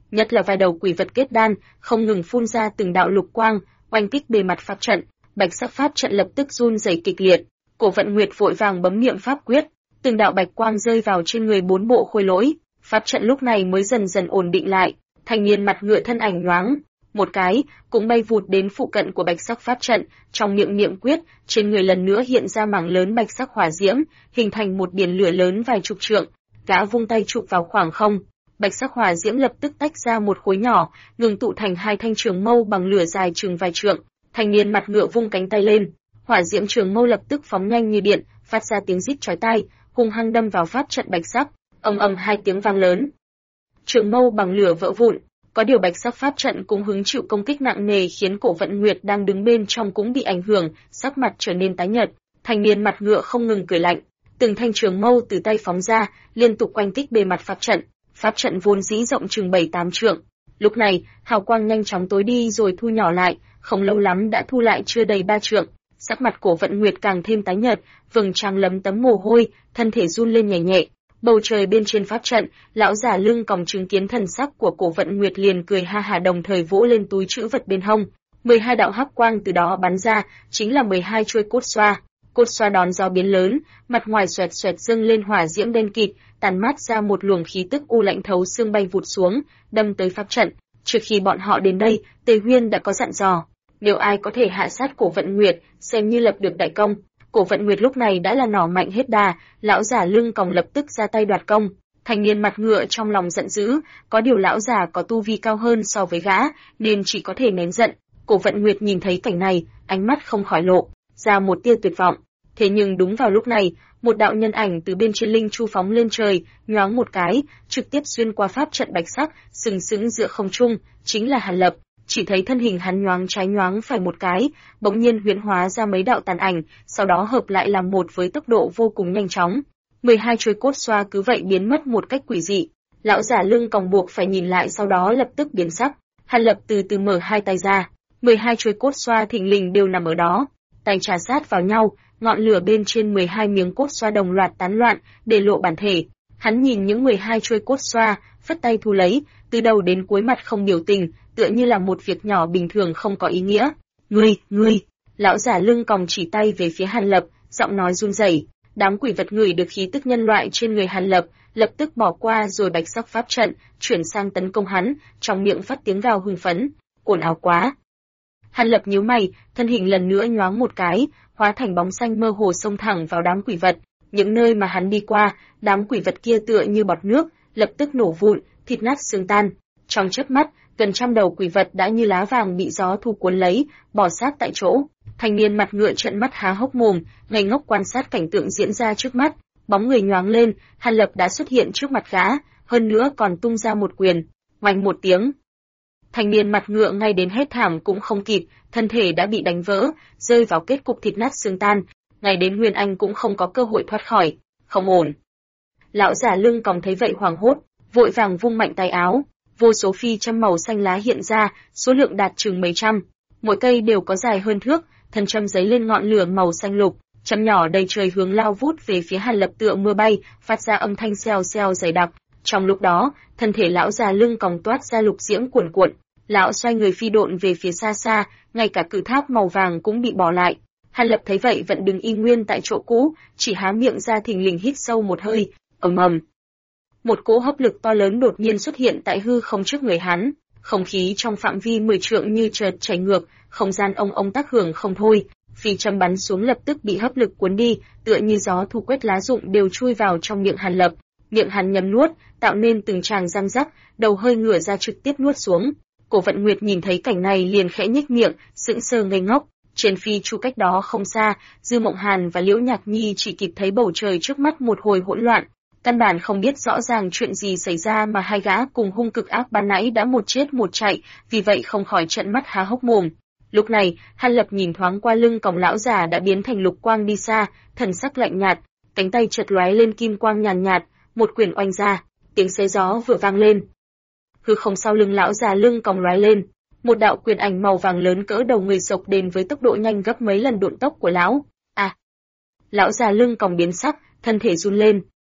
nhất là vài đầu quỷ vật kết đan, không ngừng phun ra từng đạo lục quang, oanh kích bề mặt pháp trận. Bạch sắc pháp trận lập tức run rẩy kịch liệt. Cổ Vận Nguyệt vội vàng bấm niệm pháp quyết, từng đạo bạch quang rơi vào trên người 4 bộ khôi lỗi, pháp trận lúc này mới dần dần ổn định lại. Thanh niên mặt ngựa thân ảnh nhoáng một cái, cũng bay vụt đến phụ cận của bạch sắc pháp trận, trong miệng niệm quyết, trên người lần nữa hiện ra mảng lớn bạch sắc hỏa diễm, hình thành một biển lửa lớn vài chục trượng. Gã vung tay chụp vào khoảng không, bạch sắc hỏa diễm lập tức tách ra một khối nhỏ, ngừng tụ thành 2 thanh trường mâu bằng lửa dài chừng vài trượng. Thanh niên mặt ngựa vung cánh tay lên, hỏa diễm trường mâu lập tức phóng nhanh như điện, phát ra tiếng rít chói tai, hung hăng đâm vào pháp trận bạch sắc. Ầm ầm 2 tiếng vang lớn, trường mâu bằng lửa vỡ vụn. Có điều bạch sắc pháp trận cũng hứng chịu công kích nặng nề, khiến Cổ Vận Nguyệt đang đứng bên trong cũng bị ảnh hưởng, sắc mặt trở nên tái nhợt. Thanh niên mặt ngựa không ngừng cười lạnh, từng thanh trường mâu từ tay phóng ra, liên tục oanh kích bề mặt pháp trận. Pháp trận vốn dĩ rộng chừng 7-8 trượng, lúc này hào quang nhanh chóng tối đi rồi thu nhỏ lại, không lâu lắm đã thu lại chưa đầy 3 trượng. Sắc mặt Cổ Vận Nguyệt càng thêm tái nhợt, vầng trán lấm tấm mồ hôi, thân thể run lên nhẹ nhẹ. Bầu trời bên trên pháp trận, lão già lưng còng chứng kiến thần sắc của Cổ Vận Nguyệt liền cười ha hả, đồng thời vỗ lên túi trữ vật bên hông. 12 đạo hắc quang từ đó bắn ra, chính là 12 chuôi cốt xoa. Cốt xoa đón gió biến lớn, mặt ngoài xoẹt xoẹt dâng lên hỏa diễm đen kịt, tàn mát ra một luồng khí tức u lạnh thấu xương bay vụt xuống, đâm tới pháp trận. Trước khi bọn họ đến đây, Tề Huyên đã có dặn dò, nếu ai có thể hạ sát Cổ Vận Nguyệt, xem như lập được đại công. Cổ Vận Nguyệt lúc này đã là nỏ mạnh hết đà, lão giả lưng còng lập tức ra tay đoạt công. Thanh niên mặt ngựa trong lòng giận dữ, có điều lão giả có tu vi cao hơn so với gã, nên chỉ có thể nén giận. Cổ Vận Nguyệt nhìn thấy cảnh này, ánh mắt không khỏi lộ ra một tia tuyệt vọng. Thế nhưng đúng vào lúc này, một đạo nhân ảnh từ bên trên linh chu phóng lên trời, nhoáng một cái, trực tiếp xuyên qua pháp trận bạch sắc, sừng sững giữa không trung, chính là Hàn Lập. Chỉ thấy thân hình hắn nhoáng trái nhoáng phải một cái, bỗng nhiên huyễn hóa ra mấy đạo tàn ảnh, sau đó hợp lại làm một với tốc độ vô cùng nhanh chóng. 12 chuôi cốt xoa cứ vậy biến mất một cách quỷ dị. Lão giả lưng còng buộc phải nhìn lại, sau đó lập tức biến sắc. Hàn Lập từ từ mở hai tay ra, 12 chuôi cốt xoa thình lình đều nằm ở đó, tay trà sát vào nhau, ngọn lửa bên trên 12 miếng cốt xoa đồng loạt tán loạn, để lộ bản thể. Hắn nhìn những 12 chuôi cốt xoa, phất tay thu lấy, từ đầu đến cuối mặt không biểu tình, tựa như là một việc nhỏ bình thường không có ý nghĩa. Ngươi! Lão giả lưng còng chỉ tay về phía Hàn Lập, giọng nói run rẩy. Đám quỷ vật ngửi được khí tức nhân loại trên người Hàn Lập, lập tức bỏ qua rồi bạch sắc pháp trận, chuyển sang tấn công hắn, trong miệng phát tiếng gào hưng phấn. Ồn ào quá! Hàn Lập nhíu mày, thân hình lần nữa nhoáng một cái, hóa thành bóng xanh mơ hồ xông thẳng vào đám quỷ vật. Những nơi mà hắn đi qua, đám quỷ vật kia tựa như bọt nước, lập tức nổ vụn, thịt nát xương tan. Trong chớp mắt, gần trăm đầu quỷ vật đã như lá vàng bị gió thu cuốn lấy, bỏ xác tại chỗ. Thanh niên mặt ngựa trợn mắt há hốc mồm, ngây ngốc quan sát cảnh tượng diễn ra trước mắt. Bóng người nhoáng lên, Hàn Lập đã xuất hiện trước mặt gã, hơn nữa còn tung ra một quyền. Oanh một tiếng, thanh niên mặt ngựa ngay đến hét thảm cũng không kịp, thân thể đã bị đánh vỡ, rơi vào kết cục thịt nát xương tan. Ngay đến Nguyên Anh cũng không có cơ hội thoát khỏi. Không ổn. Lão giả lưng còng thấy vậy hoảng hốt, vội vàng vung mạnh tay áo. Vô số phi châm màu xanh lá hiện ra, số lượng đạt chừng mấy trăm. Mỗi cây đều có dài hơn thước, thân châm giấy lên ngọn lửa màu xanh lục, châm nhỏ đầy trời hướng lao vút về phía Hàn Lập tựa mưa bay, phát ra âm thanh xèo xèo dày đặc. Trong lúc đó, thân thể lão già lưng còng toát ra lục diễm cuồn cuộn, lão xoay người phi độn về phía xa xa, ngay cả cự tháp màu vàng cũng bị bỏ lại. Hàn Lập thấy vậy vẫn đứng y nguyên tại chỗ cũ, chỉ há miệng ra thình lình hít sâu một hơi, ầm ầm. Một cỗ hấp lực to lớn đột nhiên xuất hiện tại hư không trước người hắn, không khí trong phạm vi 10 trượng như chợt chảy ngược, không gian ông tác hưởng không thôi, phi châm bắn xuống lập tức bị hấp lực cuốn đi, tựa như gió thu quét lá rụng đều chui vào trong miệng Hàn Lập. Miệng hắn nhấm nuốt, tạo nên từng tràng răng rắc, đầu hơi ngửa ra trực tiếp nuốt xuống. Cổ Vận Nguyệt nhìn thấy cảnh này liền khẽ nhếch miệng, sững sờ ngây ngốc. Trên phi chu cách đó không xa, Dư Mộng Hàn và Liễu Nhạc Nhi chỉ kịp thấy bầu trời trước mắt một hồi hỗn loạn, căn bản không biết rõ ràng chuyện gì xảy ra mà hai gã cùng hung cực ác ban nãy đã một chết một chạy, vì vậy không khỏi trợn mắt há hốc mồm. Lúc này, Hàn Lập nhìn thoáng qua lưng còng lão già đã biến thành lục quang đi xa, thần sắc lạnh nhạt, cánh tay chợt lóe lên kim quang nhàn nhạt, một quyền oanh ra, tiếng xé gió vừa vang lên. Hư không sau lưng lão già lưng còng lóe lên, một đạo quyền ảnh màu vàng lớn cỡ đầu người sộc đến với tốc độ nhanh gấp mấy lần độn tốc của lão. À! Lão già lưng còng biến sắc, thân thể run lên,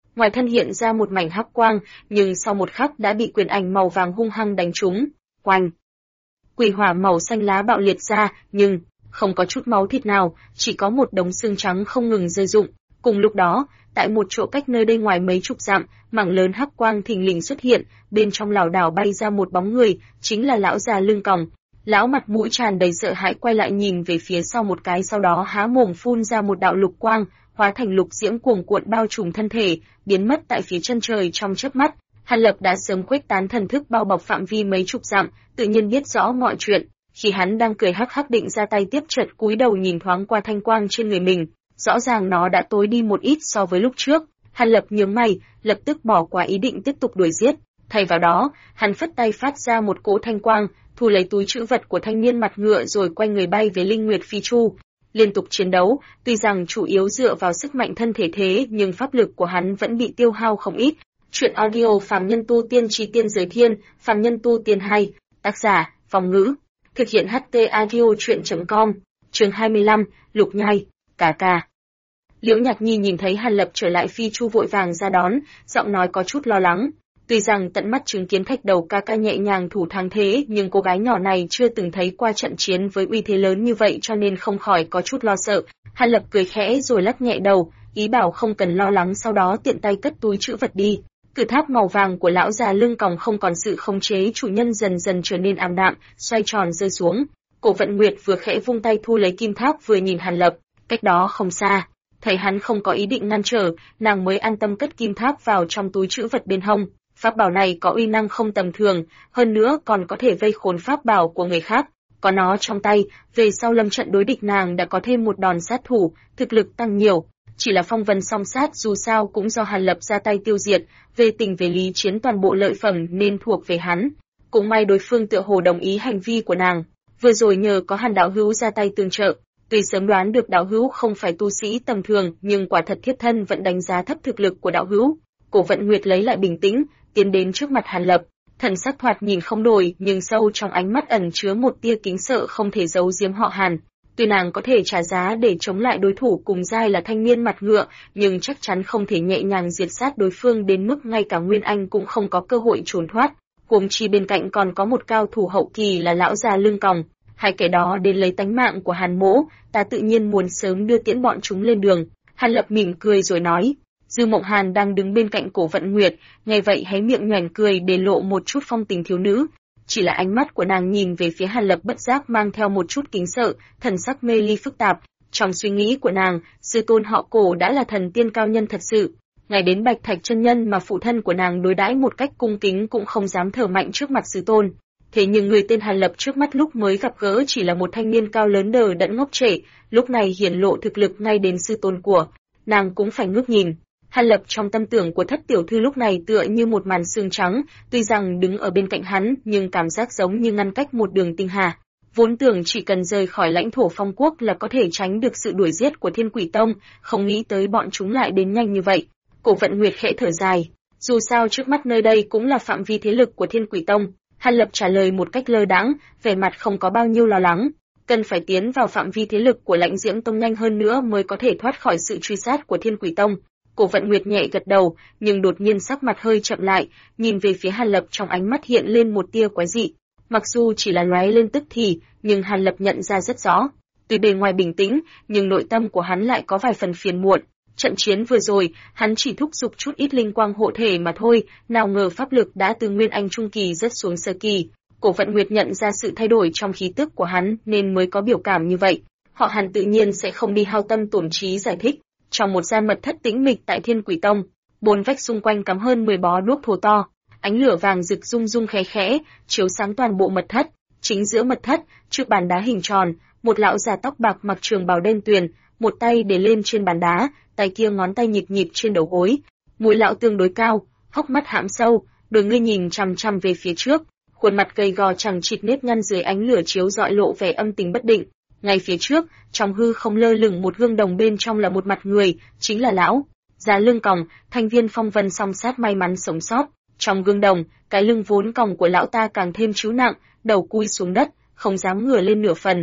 ngoài thân hiện ra một mảnh hắc quang, nhưng sau một khắc đã bị quyền ảnh màu vàng hung hăng đánh trúng. Oanh! Quỷ hỏa màu xanh lá bạo liệt ra, nhưng không có chút máu thịt nào, chỉ có một đống xương trắng không ngừng rơi rụng. Cùng lúc đó, tại một chỗ cách nơi đây ngoài mấy chục dặm, mảng lớn hắc quang thình lình xuất hiện, bên trong lảo đảo bay ra một bóng người, chính là lão già lưng còng. Lão mặt mũi tràn đầy sợ hãi quay lại nhìn về phía sau một cái, sau đó há mồm phun ra một đạo lục quang, hóa thành lục diễm cuồng cuộn bao trùm thân thể, biến mất tại phía chân trời trong chớp mắt. Hàn Lập đã sớm khuếch tán thần thức bao bọc phạm vi mấy chục dặm, tự nhiên biết rõ mọi chuyện. Khi hắn đang cười hắc hắc định ra tay tiếp, chợt cúi đầu nhìn thoáng qua thanh quang trên người mình, rõ ràng nó đã tối đi một ít so với lúc trước. Hàn Lập nhướng mày, lập tức bỏ qua ý định tiếp tục đuổi giết. Thay vào đó, hắn phất tay phát ra một cỗ thanh quang, thu lấy túi trữ vật của thanh niên mặt ngựa rồi quay người bay về Linh Nguyệt Phi Chu. Liên tục chiến đấu, tuy rằng chủ yếu dựa vào sức mạnh thân thể thế nhưng pháp lực của hắn vẫn bị tiêu hao không ít. Chuyện audio Phàm Nhân Tu Tiên Chí Tiên Giới Thiên, Phàm Nhân Tu Tiên 2, tác giả, Phong Ngữ. Thực hiện HT Audio Chuyện.com, chương 25, Lục Nhai, Cà. Liễu Nhạc Nhi nhìn thấy Hàn Lập trở lại Phi Chu vội vàng ra đón, giọng nói có chút lo lắng. Tuy rằng tận mắt chứng kiến Thạch Đầu ca nhẹ nhàng thủ thắng thế, nhưng cô gái nhỏ này chưa từng thấy qua trận chiến với uy thế lớn như vậy cho nên không khỏi có chút lo sợ. Hàn Lập cười khẽ rồi lắc nhẹ đầu, ý bảo không cần lo lắng, sau đó tiện tay cất túi trữ vật đi. Cử tháp màu vàng của lão già lưng còng không còn sự khống chế chủ nhân, dần dần trở nên ảm đạm, xoay tròn rơi xuống. Cổ Vận Nguyệt vừa khẽ vung tay thu lấy kim tháp vừa nhìn Hàn Lập, cách đó không xa, thấy hắn không có ý định ngăn trở, nàng mới an tâm cất kim tháp vào trong túi trữ vật bên hông. Pháp bảo này có uy năng không tầm thường, hơn nữa còn có thể vây khốn pháp bảo của người khác. Có nó trong tay, về sau lâm trận đối địch nàng đã có thêm một đòn sát thủ, thực lực tăng nhiều. Chỉ là phong vân song sát dù sao cũng do Hàn Lập ra tay tiêu diệt, về tình về lý chiến toàn bộ lợi phẩm nên thuộc về hắn. Cũng may đối phương tựa hồ đồng ý hành vi của nàng, vừa rồi nhờ có Hàn đạo hữu ra tay tương trợ. Tuy sớm đoán được đạo hữu không phải tu sĩ tầm thường, nhưng quả thật thiếp thân vẫn đánh giá thấp thực lực của đạo hữu. Cổ Vận Nguyệt lấy lại bình tĩnh, tiến đến trước mặt Hàn Lập, thần sắc thoạt nhìn không đổi, nhưng sâu trong ánh mắt ẩn chứa một tia kính sợ không thể giấu giếm họ Hàn. Tuy nàng có thể trả giá để chống lại đối thủ cùng giai là thanh niên mặt ngựa, nhưng chắc chắn không thể nhẹ nhàng diệt sát đối phương đến mức ngay cả Nguyên Anh cũng không có cơ hội trốn thoát. Huống chi bên cạnh còn có một cao thủ hậu kỳ là lão già lưng còng, hai kẻ đó đến lấy tánh mạng của Hàn Mỗ, ta tự nhiên muốn sớm đưa tiễn bọn chúng lên đường. Hàn Lập mỉm cười rồi nói. Dư Mộng Hàn đang đứng bên cạnh Cổ Vận Nguyệt, nghe vậy hé miệng nhoẻn cười để lộ một chút phong tình thiếu nữ. Chỉ là ánh mắt của nàng nhìn về phía Hàn Lập bất giác mang theo một chút kính sợ, thần sắc mê ly phức tạp. Trong suy nghĩ của nàng, sư tôn họ Cổ đã là thần tiên cao nhân thật sự. Ngày đến Bạch Thạch chân nhân mà phụ thân của nàng đối đãi một cách cung kính cũng không dám thở mạnh trước mặt sư tôn. Thế nhưng người tên Hàn Lập trước mắt lúc mới gặp gỡ chỉ là một thanh niên cao lớn đờ đẫn ngốc trệ, lúc này hiển lộ thực lực ngay đến sư tôn của nàng cũng phải ngước nhìn. Hàn Lập trong tâm tưởng của thất tiểu thư lúc này tựa như một màn sương trắng, tuy rằng đứng ở bên cạnh hắn nhưng cảm giác giống như ngăn cách một đường tinh hà. Vốn tưởng chỉ cần rời khỏi lãnh thổ Phong Quốc là có thể tránh được sự đuổi giết của Thiên Quỷ Tông, không nghĩ tới bọn chúng lại đến nhanh như vậy. Cổ Vận Nguyệt khẽ thở dài, dù sao trước mắt nơi đây cũng là phạm vi thế lực của Thiên Quỷ Tông. Hàn Lập trả lời một cách lơ đãng, vẻ mặt không có bao nhiêu lo lắng. Cần phải tiến vào phạm vi thế lực của Lãnh Diễm Tông nhanh hơn nữa mới có thể thoát khỏi sự truy sát của Thiên Quỷ Tông. Cổ Vận Nguyệt nhẹ gật đầu, nhưng đột nhiên sắc mặt hơi chậm lại, nhìn về phía Hàn Lập trong ánh mắt hiện lên một tia quái dị. Mặc dù chỉ là lóe lên tức thì, nhưng Hàn Lập nhận ra rất rõ. Tuy bề ngoài bình tĩnh, nhưng nội tâm của hắn lại có vài phần phiền muộn. Trận chiến vừa rồi, hắn chỉ thúc giục chút ít linh quang hộ thể mà thôi, nào ngờ pháp lực đã từ Nguyên Anh trung kỳ rớt xuống sơ kỳ. Cổ Vận Nguyệt nhận ra sự thay đổi trong khí tức của hắn nên mới có biểu cảm như vậy. Họ Hàn tự nhiên sẽ không đi hao tâm tổn trí giải thích. Trong một gian mật thất tĩnh mịch tại Thiên Quỷ Tông, bốn vách xung quanh cắm hơn 10 bó đuốc thô to, ánh lửa vàng rực rung rung khẽ khẽ, chiếu sáng toàn bộ mật thất. Chính giữa mật thất, trước bàn đá hình tròn, một lão già tóc bạc mặc trường bào đen tuyền, một tay để lên trên bàn đá, tay kia ngón tay nhịp nhịp trên đầu gối. Mũi lão tương đối cao, hốc mắt hãm sâu, đôi ngươi nhìn chằm chằm về phía trước, khuôn mặt gầy gò chằng chịt nếp nhăn dưới ánh lửa chiếu rọi lộ vẻ âm tình bất định. Ngay phía trước, trong hư không lơ lửng một gương đồng, bên trong là một mặt người, chính là lão già lưng còng, thành viên phong vân song sát may mắn sống sót. Trong gương đồng, cái lưng vốn còng của lão ta càng thêm trĩu nặng, đầu cúi xuống đất, không dám ngửa lên nửa phần.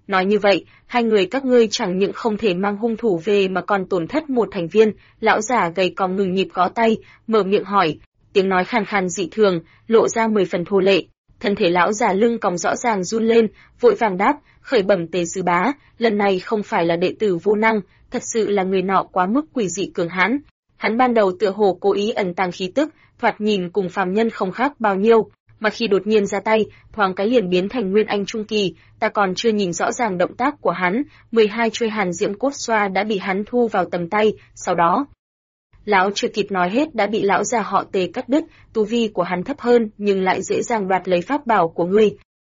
Nói như vậy, hai người các ngươi chẳng những không thể mang hung thủ về mà còn tổn thất một thành viên. Lão giả gầy còm ngừng nhịp gõ tay, mở miệng hỏi, tiếng nói khàn khàn dị thường, lộ ra 10 phần thô lệ. Thân thể lão già lưng còng rõ ràng run lên, vội vàng đáp, khởi bẩm Tề sư bá, lần này không phải là đệ tử vô năng, thật sự là người nọ quá mức quỷ dị cường hãn. Hắn ban đầu tựa hồ cố ý ẩn tàng khí tức, thoạt nhìn cùng phàm nhân không khác bao nhiêu, mà khi đột nhiên ra tay, thoáng cái liền biến thành nguyên anh trung kỳ, ta còn chưa nhìn rõ ràng động tác của hắn, 12 chuôi hàn diễm cốt xoa đã bị hắn thu vào tầm tay, sau đó lão chưa kịp nói hết đã bị lão già họ Tề cắt đứt, tu vi của hắn thấp hơn nhưng lại dễ dàng đoạt lấy pháp bảo của ngươi.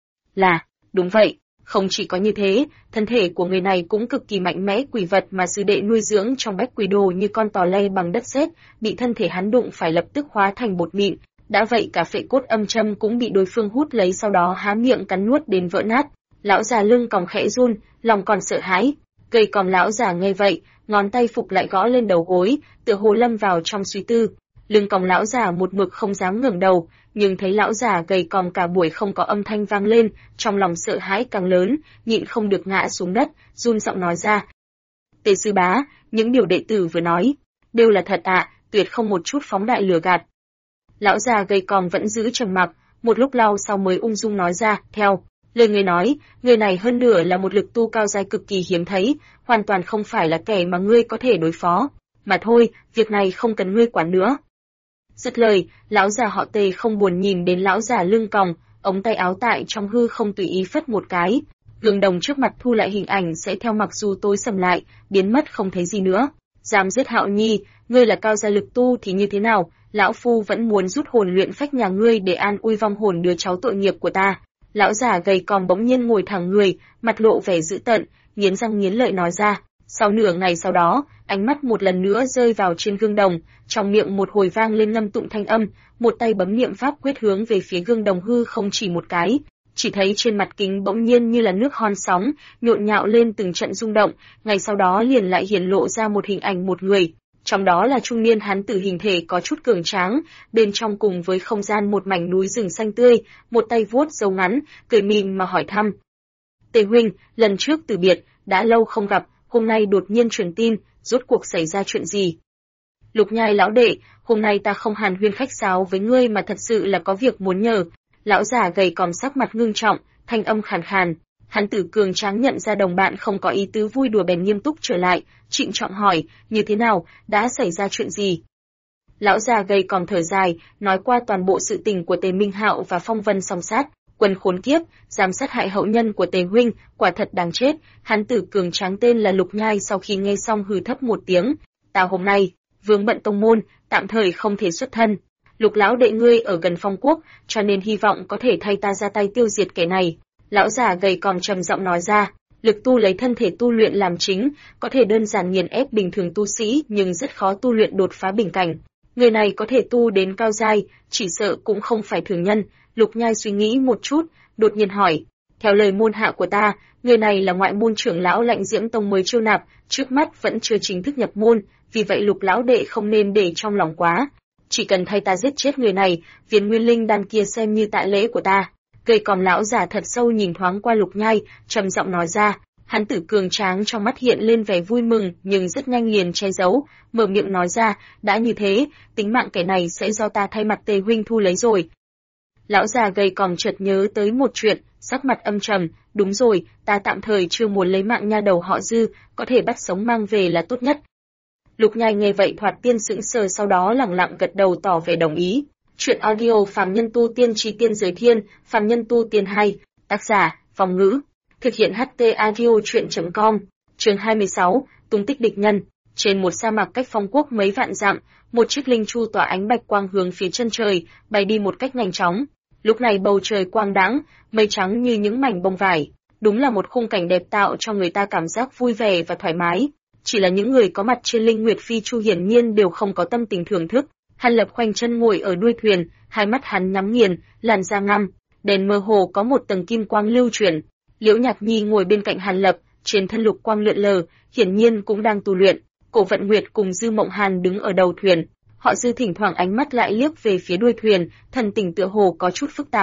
Đúng vậy, không chỉ có như thế, thân thể của người này cũng cực kỳ mạnh mẽ, quỷ vật mà sư đệ nuôi dưỡng trong bách quỷ đồ như con tò lay bằng đất sét, bị thân thể hắn đụng phải lập tức hóa thành bột mịn, đã vậy cả phệ cốt âm châm cũng bị đối phương hút lấy sau đó há miệng cắn nuốt đến vỡ nát. Lão già lưng còng khẽ run, lòng còn sợ hãi. Cây còm lão già nghe vậy, ngón tay phục lại gõ lên đầu gối, tựa hồ lâm vào trong suy tư. Lưng còng lão già một mực không dám ngẩng đầu, nhưng thấy lão già gầy còm cả buổi không có âm thanh vang lên, trong lòng sợ hãi càng lớn, nhịn không được ngã xuống đất, run giọng nói ra: "Tề sư bá, những điều đệ tử vừa nói đều là thật ạ, tuyệt không một chút phóng đại lừa gạt." Lão già gầy còm vẫn giữ trầm mặc, một lúc lâu sau mới ung dung nói ra, theo lời người nói, người này hơn nửa là một lực tu cao giai cực kỳ hiếm thấy, hoàn toàn không phải là kẻ mà ngươi có thể đối phó. Mà thôi, việc này không cần ngươi quản nữa. Dứt lời, lão già họ Tề không buồn nhìn đến lão già lưng còng, ống tay áo tại trong hư không tùy ý phất một cái. Gương đồng trước mặt thu lại hình ảnh sẽ theo mặc dù tối sầm lại, biến mất không thấy gì nữa. Dám giết Hạo Nhi, ngươi là cao gia lực tu thì như thế nào? Lão phu vẫn muốn rút hồn luyện phách nhà ngươi để an ủi vong hồn đứa cháu tội nghiệp của ta. Lão già gầy còm bỗng nhiên ngồi thẳng người, mặt lộ vẻ dữ tợn, nghiến răng nghiến lợi nói ra. Sau nửa ngày sau đó, ánh mắt một lần nữa rơi vào trên gương đồng, trong miệng một hồi vang lên ngâm tụng thanh âm, một tay bấm niệm pháp quyết hướng về phía gương đồng hư không chỉ một cái. Chỉ thấy trên mặt kính bỗng nhiên như là nước hon sóng, nhộn nhạo lên từng trận rung động, ngay sau đó liền lại hiển lộ ra một hình ảnh một người. Trong đó là trung niên hán tử hình thể có chút cường tráng, bên trong cùng với không gian một mảnh núi rừng xanh tươi, một tay vuốt râu ngắn, cười mỉm mà hỏi thăm. Tề huynh, lần trước từ biệt, đã lâu không gặp, hôm nay đột nhiên truyền tin, rốt cuộc xảy ra chuyện gì? Lục Nhai lão đệ, hôm nay ta không hàn huyên khách sáo với ngươi mà thật sự là có việc muốn nhờ. Lão già gầy còm sắc mặt ngưng trọng, thanh âm khàn khàn. Hán tử cường tráng nhận ra đồng bạn không có ý tứ vui đùa bèn nghiêm túc trở lại, trịnh trọng hỏi, như thế nào, đã xảy ra chuyện gì? Lão già gầy còm thở dài, nói qua toàn bộ sự tình của Tề Minh Hạo và Phong Vân song sát, quân khốn kiếp, dám sát hại hậu nhân của Tề huynh, quả thật đáng chết. Hán tử cường tráng tên là Lục Nhai sau khi nghe xong hừ thấp một tiếng, ta hôm nay vướng bận tông môn, tạm thời không thể xuất thân. Lục lão đệ ngươi ở gần Phong Quốc, cho nên hy vọng có thể thay ta ra tay tiêu diệt kẻ này. Lão già gầy còm trầm giọng nói ra, lực tu lấy thân thể tu luyện làm chính, có thể đơn giản nghiền ép bình thường tu sĩ nhưng rất khó tu luyện đột phá bình cảnh. Người này có thể tu đến cao giai, chỉ sợ cũng không phải thường nhân. Lục Nhai suy nghĩ một chút, đột nhiên hỏi, theo lời môn hạ của ta, người này là ngoại môn trưởng lão Lạnh Diễm Tông mới chiêu nạp, trước mắt vẫn chưa chính thức nhập môn, vì vậy Lục lão đệ không nên để trong lòng quá. Chỉ cần thay ta giết chết người này, viên nguyên linh đan kia xem như tạ lễ của ta. Gầy còm lão giả thật sâu nhìn thoáng qua Lục Nhai, trầm giọng nói ra. Hắn tử cường tráng trong mắt hiện lên vẻ vui mừng, nhưng rất nhanh liền che giấu, mở miệng nói ra, đã như thế, tính mạng kẻ này sẽ do ta thay mặt Tề huynh thu lấy rồi. Lão già gầy còm chợt nhớ tới một chuyện, sắc mặt âm trầm, đúng rồi, ta tạm thời chưa muốn lấy mạng nha đầu họ Dư, có thể bắt sống mang về là tốt nhất. Lục Nhai nghe vậy thoạt tiên sững sờ, sau đó lẳng lặng gật đầu tỏ vẻ đồng ý. Chuyện audio Phàm Nhân Tu Tiên Chi Tiên Giới Thiên, Phàm Nhân Tu Tiên hay, tác giả, Phong Ngữ. Thực hiện HT Audio Chuyện.com. Chương 26, tung tích địch nhân. Trên một sa mạc cách Phong Quốc mấy vạn dặm, một chiếc linh chu tỏa ánh bạch quang hướng phía chân trời, bay đi một cách nhanh chóng. Lúc này bầu trời quang đãng, mây trắng như những mảnh bông vải, đúng là một khung cảnh đẹp tạo cho người ta cảm giác vui vẻ và thoải mái. Chỉ là những người có mặt trên Linh Nguyệt Phi Chu hiển nhiên đều không có tâm tình thưởng thức. Hàn Lập khoanh chân ngồi ở đuôi thuyền, hai mắt hắn nhắm nghiền, làn da ngăm, đèn mơ hồ có một tầng kim quang lưu chuyển. Liễu Nhạc Nhi ngồi bên cạnh Hàn Lập, trên thân lục quang lượn lờ, hiển nhiên cũng đang tu luyện. Cổ Vận Nguyệt cùng Dư Mộng Hàn đứng ở đầu thuyền, họ Dư thỉnh thoảng ánh mắt lại liếc về phía đuôi thuyền, thần tình tựa hồ có chút phức tạp.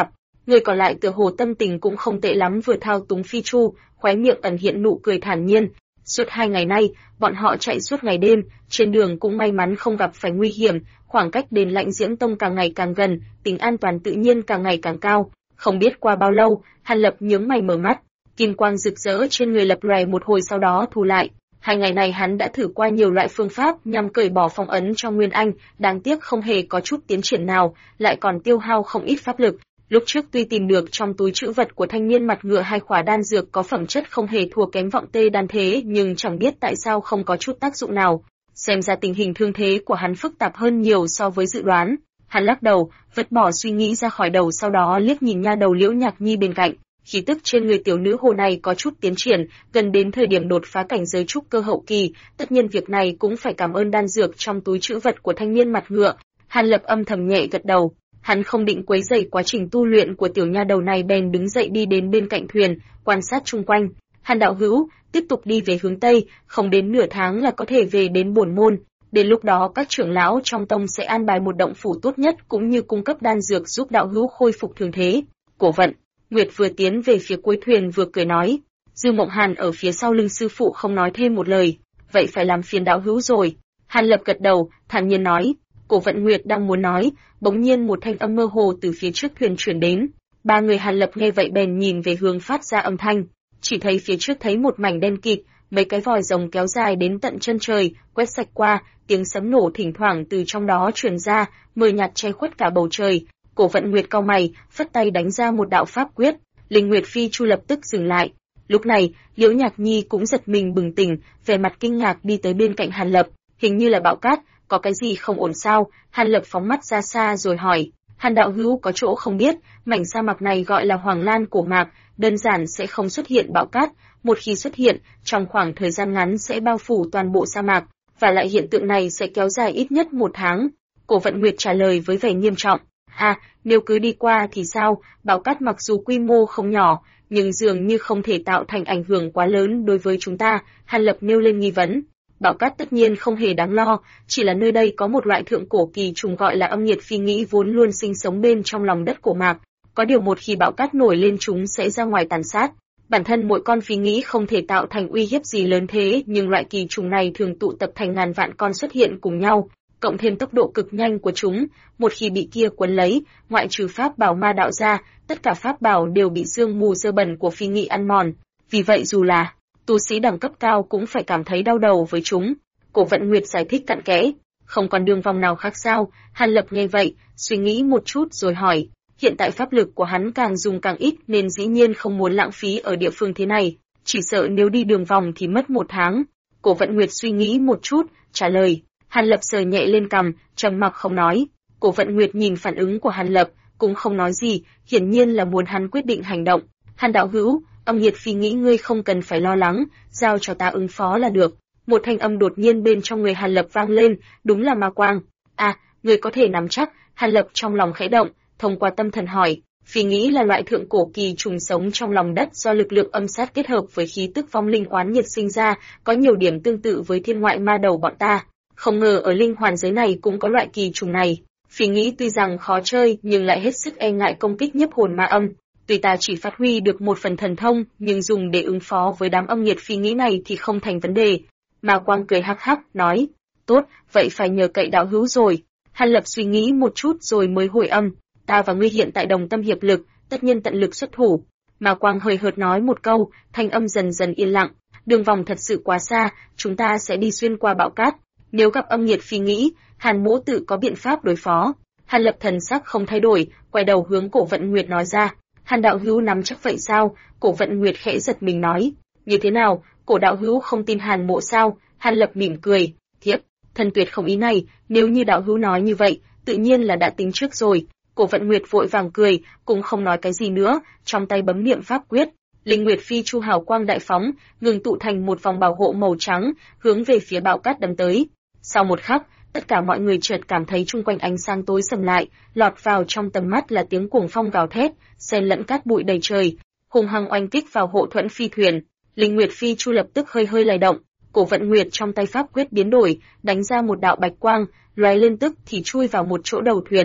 Người còn lại tựa hồ tâm tình cũng không tệ lắm, vừa thao túng phi chu, khóe miệng ẩn hiện nụ cười thản nhiên. Suốt 2 ngày nay, bọn họ chạy suốt ngày đêm, trên đường cũng may mắn không gặp phải nguy hiểm, khoảng cách đền Lãnh Diễm Tông càng ngày càng gần, tính an toàn tự nhiên càng ngày càng cao. Không biết qua bao lâu, Hàn Lập nhướng mày mở mắt, kim quang rực rỡ trên người lập lòe một hồi sau đó thu lại. 2 ngày này hắn đã thử qua nhiều loại phương pháp nhằm cởi bỏ phong ấn cho Nguyên Anh, đáng tiếc không hề có chút tiến triển nào, lại còn tiêu hao không ít pháp lực. Lúc trước tuy tìm được trong túi trữ vật của thanh niên mặt ngựa 2 khỏa đan dược có phẩm chất không hề thua kém vọng tê đan thế, nhưng chẳng biết tại sao không có chút tác dụng nào. Xem ra tình hình thương thế của hắn phức tạp hơn nhiều so với dự đoán. Hắn lắc đầu, vứt bỏ suy nghĩ ra khỏi đầu, sau đó liếc nhìn nha đầu Liễu Nhạc Nhi bên cạnh. Khí tức trên người tiểu nữ hồ này có chút tiến triển, gần đến thời điểm đột phá cảnh giới trúc cơ hậu kỳ, tất nhiên việc này cũng phải cảm ơn đan dược trong túi trữ vật của thanh niên mặt ngựa. Hàn Lập âm thầm nhẹ gật đầu, hắn không định quấy rầy quá trình tu luyện của tiểu nha đầu này, bèn đứng dậy đi đến bên cạnh thuyền, quan sát chung quanh. Hàn đạo hữu, tiếp tục đi về hướng tây, không đến nửa tháng là có thể về đến bổn môn. Đến lúc đó các trưởng lão trong tông sẽ an bài một động phủ tốt nhất cũng như cung cấp đan dược giúp đạo hữu khôi phục thương thế. Cổ Vận, Nguyệt vừa tiến về phía cuối thuyền vừa cười nói. Dư Mộng Hàn ở phía sau lưng sư phụ không nói thêm một lời. Vậy phải làm phiền đạo hữu rồi. Hàn Lập gật đầu, thản nhiên nói. Cổ Vận Nguyệt đang muốn nói, bỗng nhiên một thanh âm mơ hồ từ phía trước thuyền truyền đến. 3 người Hàn Lập nghe vậy bèn nhìn về hướng phát ra âm thanh, chỉ thấy phía trước thấy một mảnh đen kịt, mấy cái vòi rồng kéo dài đến tận chân trời, quét sạch qua, tiếng sấm nổ thỉnh thoảng từ trong đó truyền ra, mờ nhạt che khuất cả bầu trời. Cổ Vận Nguyệt cau mày, phất tay đánh ra một đạo pháp quyết, Linh Nguyệt Phi Chu lập tức dừng lại. Lúc này, Liễu Nhạc Nhi cũng giật mình bừng tỉnh, vẻ mặt kinh ngạc đi tới bên cạnh Hàn Lập, hình như là bão cát, có cái gì không ổn sao? Hàn Lập phóng mắt ra xa rồi hỏi. Hàn đạo hữu có chỗ không biết, mảnh sa mạc này gọi là Hoàng Lan cổ mạc, đơn giản sẽ không xuất hiện bão cát, một khi xuất hiện, trong khoảng thời gian ngắn sẽ bao phủ toàn bộ sa mạc, và lại hiện tượng này sẽ kéo dài ít nhất 1 tháng. Cổ Vận Nguyệt trả lời với vẻ nghiêm trọng. Nếu cứ đi qua thì sao? Bão cát mặc dù quy mô không nhỏ, nhưng dường như không thể tạo thành ảnh hưởng quá lớn đối với chúng ta. Hàn Lập nêu lên nghi vấn. Bão cát tất nhiên không hề đáng lo, chỉ là nơi đây có một loại thượng cổ kỳ trùng gọi là âm nhiệt phi nghĩ vốn luôn sinh sống bên trong lòng đất cổ mạc. Có điều một khi bão cát nổi lên chúng sẽ ra ngoài tàn sát. Bản thân mỗi con phi nghĩ không thể tạo thành uy hiếp gì lớn thế, nhưng loại kỳ trùng này thường tụ tập thành ngàn vạn con xuất hiện cùng nhau, cộng thêm tốc độ cực nhanh của chúng, một khi bị kia quấn lấy, ngoại trừ pháp bảo ma đạo ra, tất cả pháp bảo đều bị sương mù dơ bẩn của phi nghĩ ăn mòn. Vì vậy dù là tu sĩ đẳng cấp cao cũng phải cảm thấy đau đầu với chúng. Cổ Vận Nguyệt giải thích cặn kẽ. Không còn đường vòng nào khác sao? Hàn Lập nghe vậy, suy nghĩ một chút rồi hỏi. Hiện tại pháp lực của hắn càng dùng càng ít nên dĩ nhiên không muốn lãng phí ở địa phương thế này. Chỉ sợ nếu đi đường vòng thì mất 1 tháng. Cổ Vận Nguyệt suy nghĩ một chút, trả lời. Hàn Lập sờ nhẹ lên cằm, trầm mặc không nói. Cổ Vận Nguyệt nhìn phản ứng của Hàn Lập, cũng không nói gì, hiển nhiên là muốn hắn quyết định hành động. Hàn đạo hữu, âm nhiệt phi nghĩ ngươi không cần phải lo lắng, giao cho ta ứng phó là được. Một thanh âm đột nhiên bên trong người Hàn Lập vang lên, đúng là ma quang. Ngươi có thể nắm chắc? Hàn Lập trong lòng khẽ động, thông qua tâm thần hỏi. Phi nghĩ là loại thượng cổ kỳ trùng sống trong lòng đất do lực lượng âm sát kết hợp với khí tức vong linh oán nhiệt sinh ra, có nhiều điểm tương tự với thiên ngoại ma đầu bọn ta. Không ngờ ở linh hoàn giới này cũng có loại kỳ trùng này. Phi nghĩ tuy rằng khó chơi nhưng lại hết sức e ngại công kích nhiếp hồn ma âm. Tuy ta chỉ phát huy được 1 phần thần thông, nhưng dùng để ứng phó với đám âm nhiệt phi nghĩ này thì không thành vấn đề. Ma Quang cười hắc hắc, nói, tốt, vậy phải nhờ cậy đạo hữu rồi. Hàn Lập suy nghĩ một chút rồi mới hồi âm, ta và ngươi hiện tại đồng tâm hiệp lực, tất nhiên tận lực xuất thủ. Ma Quang hơi hợt nói một câu, thanh âm dần dần yên lặng, đường vòng thật sự quá xa, chúng ta sẽ đi xuyên qua bão cát. Nếu gặp âm nhiệt phi nghĩ, Hàn mỗ tự có biện pháp đối phó. Hàn Lập thần sắc không thay đổi, quay đầu hướng Cổ Vận Nguyệt nói ra. Hàn đạo hữu nắm chắc vậy sao? Cổ Vận Nguyệt khẽ giật mình nói. Như thế nào? Cổ đạo hữu không tin Hàn mộ sao? Hàn Lập mỉm cười. Thiếp, thân tuyệt không ý này, nếu như đạo hữu nói như vậy, tự nhiên là đã tính trước rồi. Cổ Vận Nguyệt vội vàng cười, cũng không nói cái gì nữa, trong tay bấm niệm pháp quyết. Linh Nguyệt Phi Chu hào quang đại phóng, ngừng tụ thành một vòng bảo hộ màu trắng, hướng về phía bão cát đâm tới. Sau một khắc, tất cả mọi người chợt cảm thấy chung quanh ánh sáng tối sầm lại, lọt vào trong tầm mắt là tiếng cuồng phong gào thét, xen lẫn cát bụi đầy trời, hung hăng oanh kích vào hộ thuẫn phi thuyền. Linh Nguyệt Phi Chu lập tức hơi hơi lay động, Cổ Vận Nguyệt trong tay pháp quyết biến đổi, đánh ra một đạo bạch quang, lóe lên tức thì chui vào một chỗ đầu thuyền.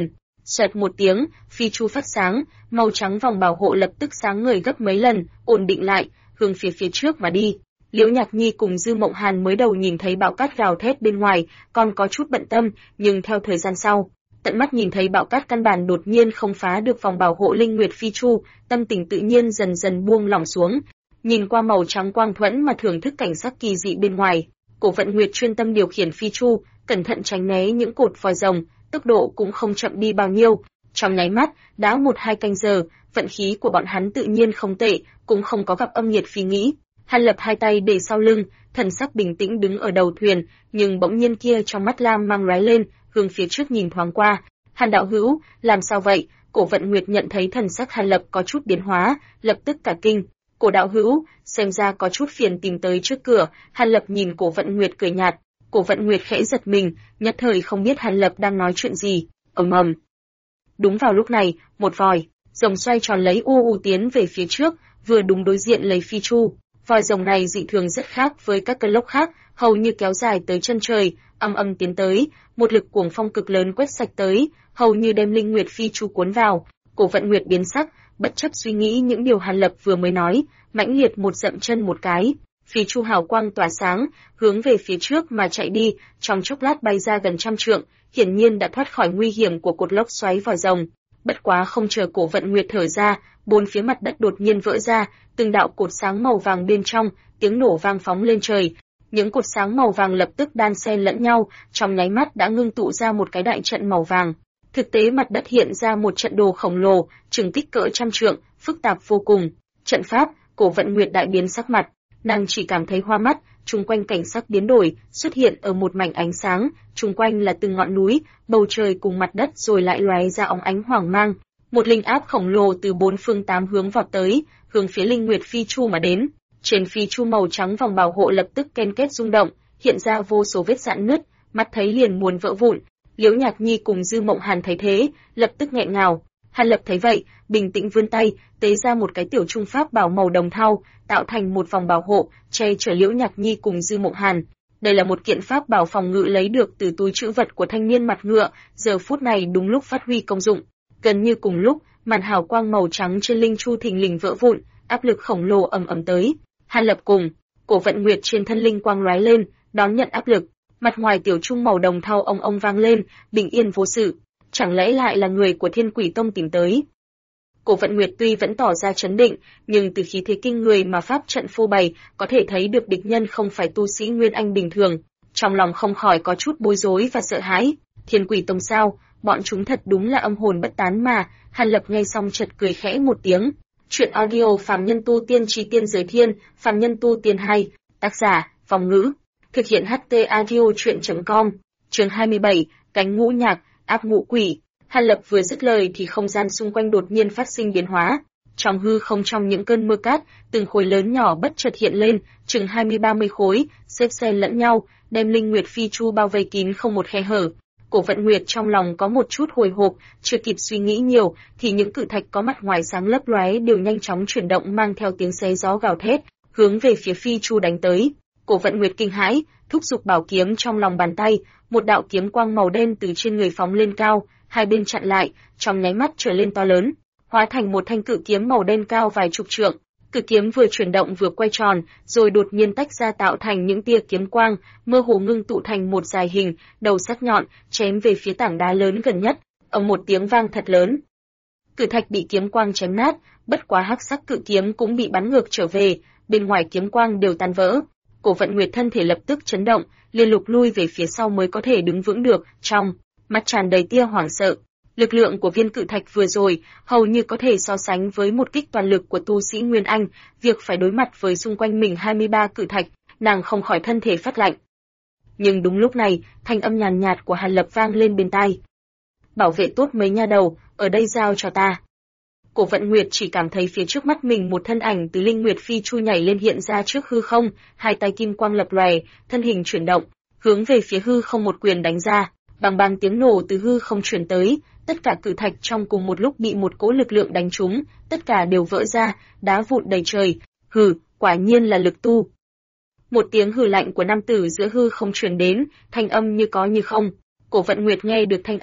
Xoẹt một tiếng, phi chu phát sáng, màu trắng vòng bảo hộ lập tức sáng ngời gấp mấy lần, ổn định lại, hướng phía trước mà đi. Liễu Nhạc Nhi cùng Dư Mộng Hàn mới đầu nhìn thấy bão cát gào thét bên ngoài, còn có chút bận tâm, nhưng theo thời gian sau, tận mắt nhìn thấy bão cát căn bản đột nhiên không phá được vòng bảo hộ Linh Nguyệt Phi Chu, tâm tình tự nhiên dần dần buông lỏng xuống. Nhìn qua màu trắng quang thuẫn mà thưởng thức cảnh sắc kỳ dị bên ngoài, Cổ Vận Nguyệt chuyên tâm điều khiển Phi Chu, cẩn thận tránh né những cột vòi rồng, tốc độ cũng không chậm đi bao nhiêu. Trong nháy mắt, đã 1-2 canh giờ, vận khí của bọn hắn tự nhiên không tệ, cũng không có gặp âm nhiệt phi nghĩ. Hàn Lập hai tay để sau lưng, thần sắc bình tĩnh đứng ở đầu thuyền, nhưng bỗng nhiên kia trong mắt lam mang lóe lên, hướng phía trước nhìn thoáng qua. Hàn đạo hữu, làm sao vậy? Cổ Vận Nguyệt nhận thấy thần sắc Hàn Lập có chút biến hóa, lập tức cả kinh. Cổ đạo hữu, xem ra có chút phiền tìm tới trước cửa. Hàn Lập nhìn Cổ Vận Nguyệt cười nhạt. Cổ Vận Nguyệt khẽ giật mình, nhất thời không biết Hàn Lập đang nói chuyện gì. Ầm ầm. Đúng vào lúc này, một vòi rồng xoay tròn lấy u tiến về phía trước, vừa đúng đối diện lấy Phi Chu. Vòi rồng này dị thường rất khác với các cơn lốc khác, hầu như kéo dài tới chân trời, âm tiến tới, một lực cuồng phong cực lớn quét sạch tới, hầu như đem Linh Nguyệt Phi Chu cuốn vào. Cổ Vận Nguyệt biến sắc, bất chấp suy nghĩ những điều Hàn Lập vừa mới nói, mãnh liệt một dậm chân một cái, Phi Chu hào quang tỏa sáng, hướng về phía trước mà chạy đi, trong chốc lát bay ra gần 100 trượng, hiển nhiên đã thoát khỏi nguy hiểm của cột lốc xoáy vòi rồng. Bất quá không chờ Cổ Vận Nguyệt thở ra, bốn phía mặt đất đột nhiên vỡ ra, từng đạo cột sáng màu vàng bên trong, tiếng nổ vang phóng lên trời. Những cột sáng màu vàng lập tức đan xen lẫn nhau, trong nháy mắt đã ngưng tụ ra một cái đại trận màu vàng. Thực tế mặt đất hiện ra một trận đồ khổng lồ, chừng kích cỡ 100 trượng, phức tạp vô cùng. Trận pháp, Cổ Vận Nguyệt đại biến sắc mặt, nàng chỉ cảm thấy hoa mắt, chung quanh cảnh sắc biến đổi, xuất hiện ở một mảnh ánh sáng, chung quanh là từng ngọn núi, bầu trời cùng mặt đất rồi lại lóe ra óng ánh hoàng mang. Một linh áp khổng lồ từ bốn phương tám hướng vọt tới, hướng phía Linh Nguyệt Phi Chu mà đến. Trên Phi Chu màu trắng vòng bảo hộ lập tức ken kết rung động, hiện ra vô số vết rạn nứt, mắt thấy liền muốn vỡ vụn. Liễu Nhạc Nhi cùng Dư Mộng Hàn thấy thế, lập tức nghẹn ngào. Hàn Lập thấy vậy, bình tĩnh vươn tay, tế ra một cái tiểu trung pháp bảo màu đồng thau, tạo thành một vòng bảo hộ, che chở Liễu Nhạc Nhi cùng Dư Mộng Hàn. Đây là một kiện pháp bảo phòng ngự lấy được từ túi trữ vật của thanh niên mặt ngựa, giờ phút này đúng lúc phát huy công dụng. Gần như cùng lúc, màn hào quang màu trắng trên linh chu thình lình vỡ vụn, áp lực khổng lồ ầm tới. Hàn Lập cùng Cổ Vận Nguyệt trên thân linh quang lóe lên, đón nhận áp lực. Mặt ngoài tiểu trung màu đồng thau ông vang lên, bình yên vô sự. Chẳng lẽ lại là người của Thiên Quỷ Tông tìm tới? Cổ Vận Nguyệt tuy vẫn tỏ ra trấn định, nhưng từ khí thế kinh người mà pháp trận phô bày, có thể thấy được địch nhân không phải tu sĩ Nguyên Anh bình thường. Trong lòng không khỏi có chút bối rối và sợ hãi. Thiên Quỷ Tông sao? Bọn chúng thật đúng là âm hồn bất tán mà. Hàn Lập nghe xong chợt cười khẽ một tiếng. Chuyện audio Phàm Nhân Tu Tiên Chi Tiên Giới Thiên, Phàm Nhân Tu Tiên hay, tác giả, Phong Ngữ. Thực hiện HT Audio Chuyện.com. Chương 27, Cánh Ngũ Nhạc, Áp Ngũ Quỷ. Hàn Lập vừa dứt lời thì không gian xung quanh đột nhiên phát sinh biến hóa. Trong hư không trong những cơn mưa cát, từng khối lớn nhỏ bất chợt hiện lên, chừng 20-30 khối, xếp xen lẫn nhau, đem Linh Nguyệt Phi Chu bao vây kín không một khe hở. Cổ Vận Nguyệt trong lòng có một chút hồi hộp, chưa kịp suy nghĩ nhiều, thì những cự thạch có mặt ngoài sáng lấp lóe đều nhanh chóng chuyển động mang theo tiếng xé gió gào thét, hướng về phía Phi Chu đánh tới. Cổ Vận Nguyệt kinh hãi, thúc giục bảo kiếm trong lòng bàn tay, một đạo kiếm quang màu đen từ trên người phóng lên cao, hai bên chặn lại, trong nháy mắt trở lên to lớn, hóa thành một thanh cự kiếm màu đen cao vài chục trượng. Cự kiếm vừa chuyển động vừa quay tròn, rồi đột nhiên tách ra tạo thành những tia kiếm quang, mơ hồ ngưng tụ thành một dài hình, đầu sắc nhọn, chém về phía tảng đá lớn gần nhất. Ầm một tiếng vang thật lớn, cự thạch bị kiếm quang chém nát, bất quá hắc sắc cự kiếm cũng bị bắn ngược trở về, bên ngoài kiếm quang đều tan vỡ. Cổ Vận Nguyệt thân thể lập tức chấn động, liên lục lui về phía sau mới có thể đứng vững được, trong mắt tràn đầy tia hoảng sợ. Lực lượng của viên cự thạch vừa rồi, hầu như có thể so sánh với một kích toàn lực của tu sĩ Nguyên Anh, việc phải đối mặt với xung quanh mình 23 cự thạch, nàng không khỏi thân thể phát lạnh. Nhưng đúng lúc này, thanh âm nhàn nhạt của Hàn Lập vang lên bên tai. Bảo vệ tốt mấy nha đầu, ở đây giao cho ta. Cổ Vận Nguyệt chỉ cảm thấy phía trước mắt mình một thân ảnh từ Linh Nguyệt Phi Chu nhảy lên hiện ra trước hư không, hai tay kim quang lập lòe, thân hình chuyển động, hướng về phía hư không một quyền đánh ra, bang bang tiếng nổ từ hư không truyền tới, tất cả cự thạch trong cùng một lúc bị một cỗ lực lượng đánh trúng, tất cả đều vỡ ra, đá vụn đầy trời. Hừ, quả nhiên là lực tu. Một tiếng hừ lạnh của nam tử giữa hư không truyền đến, thanh âm như có như không. Cổ Vận Nguyệt nghe được thanh âm,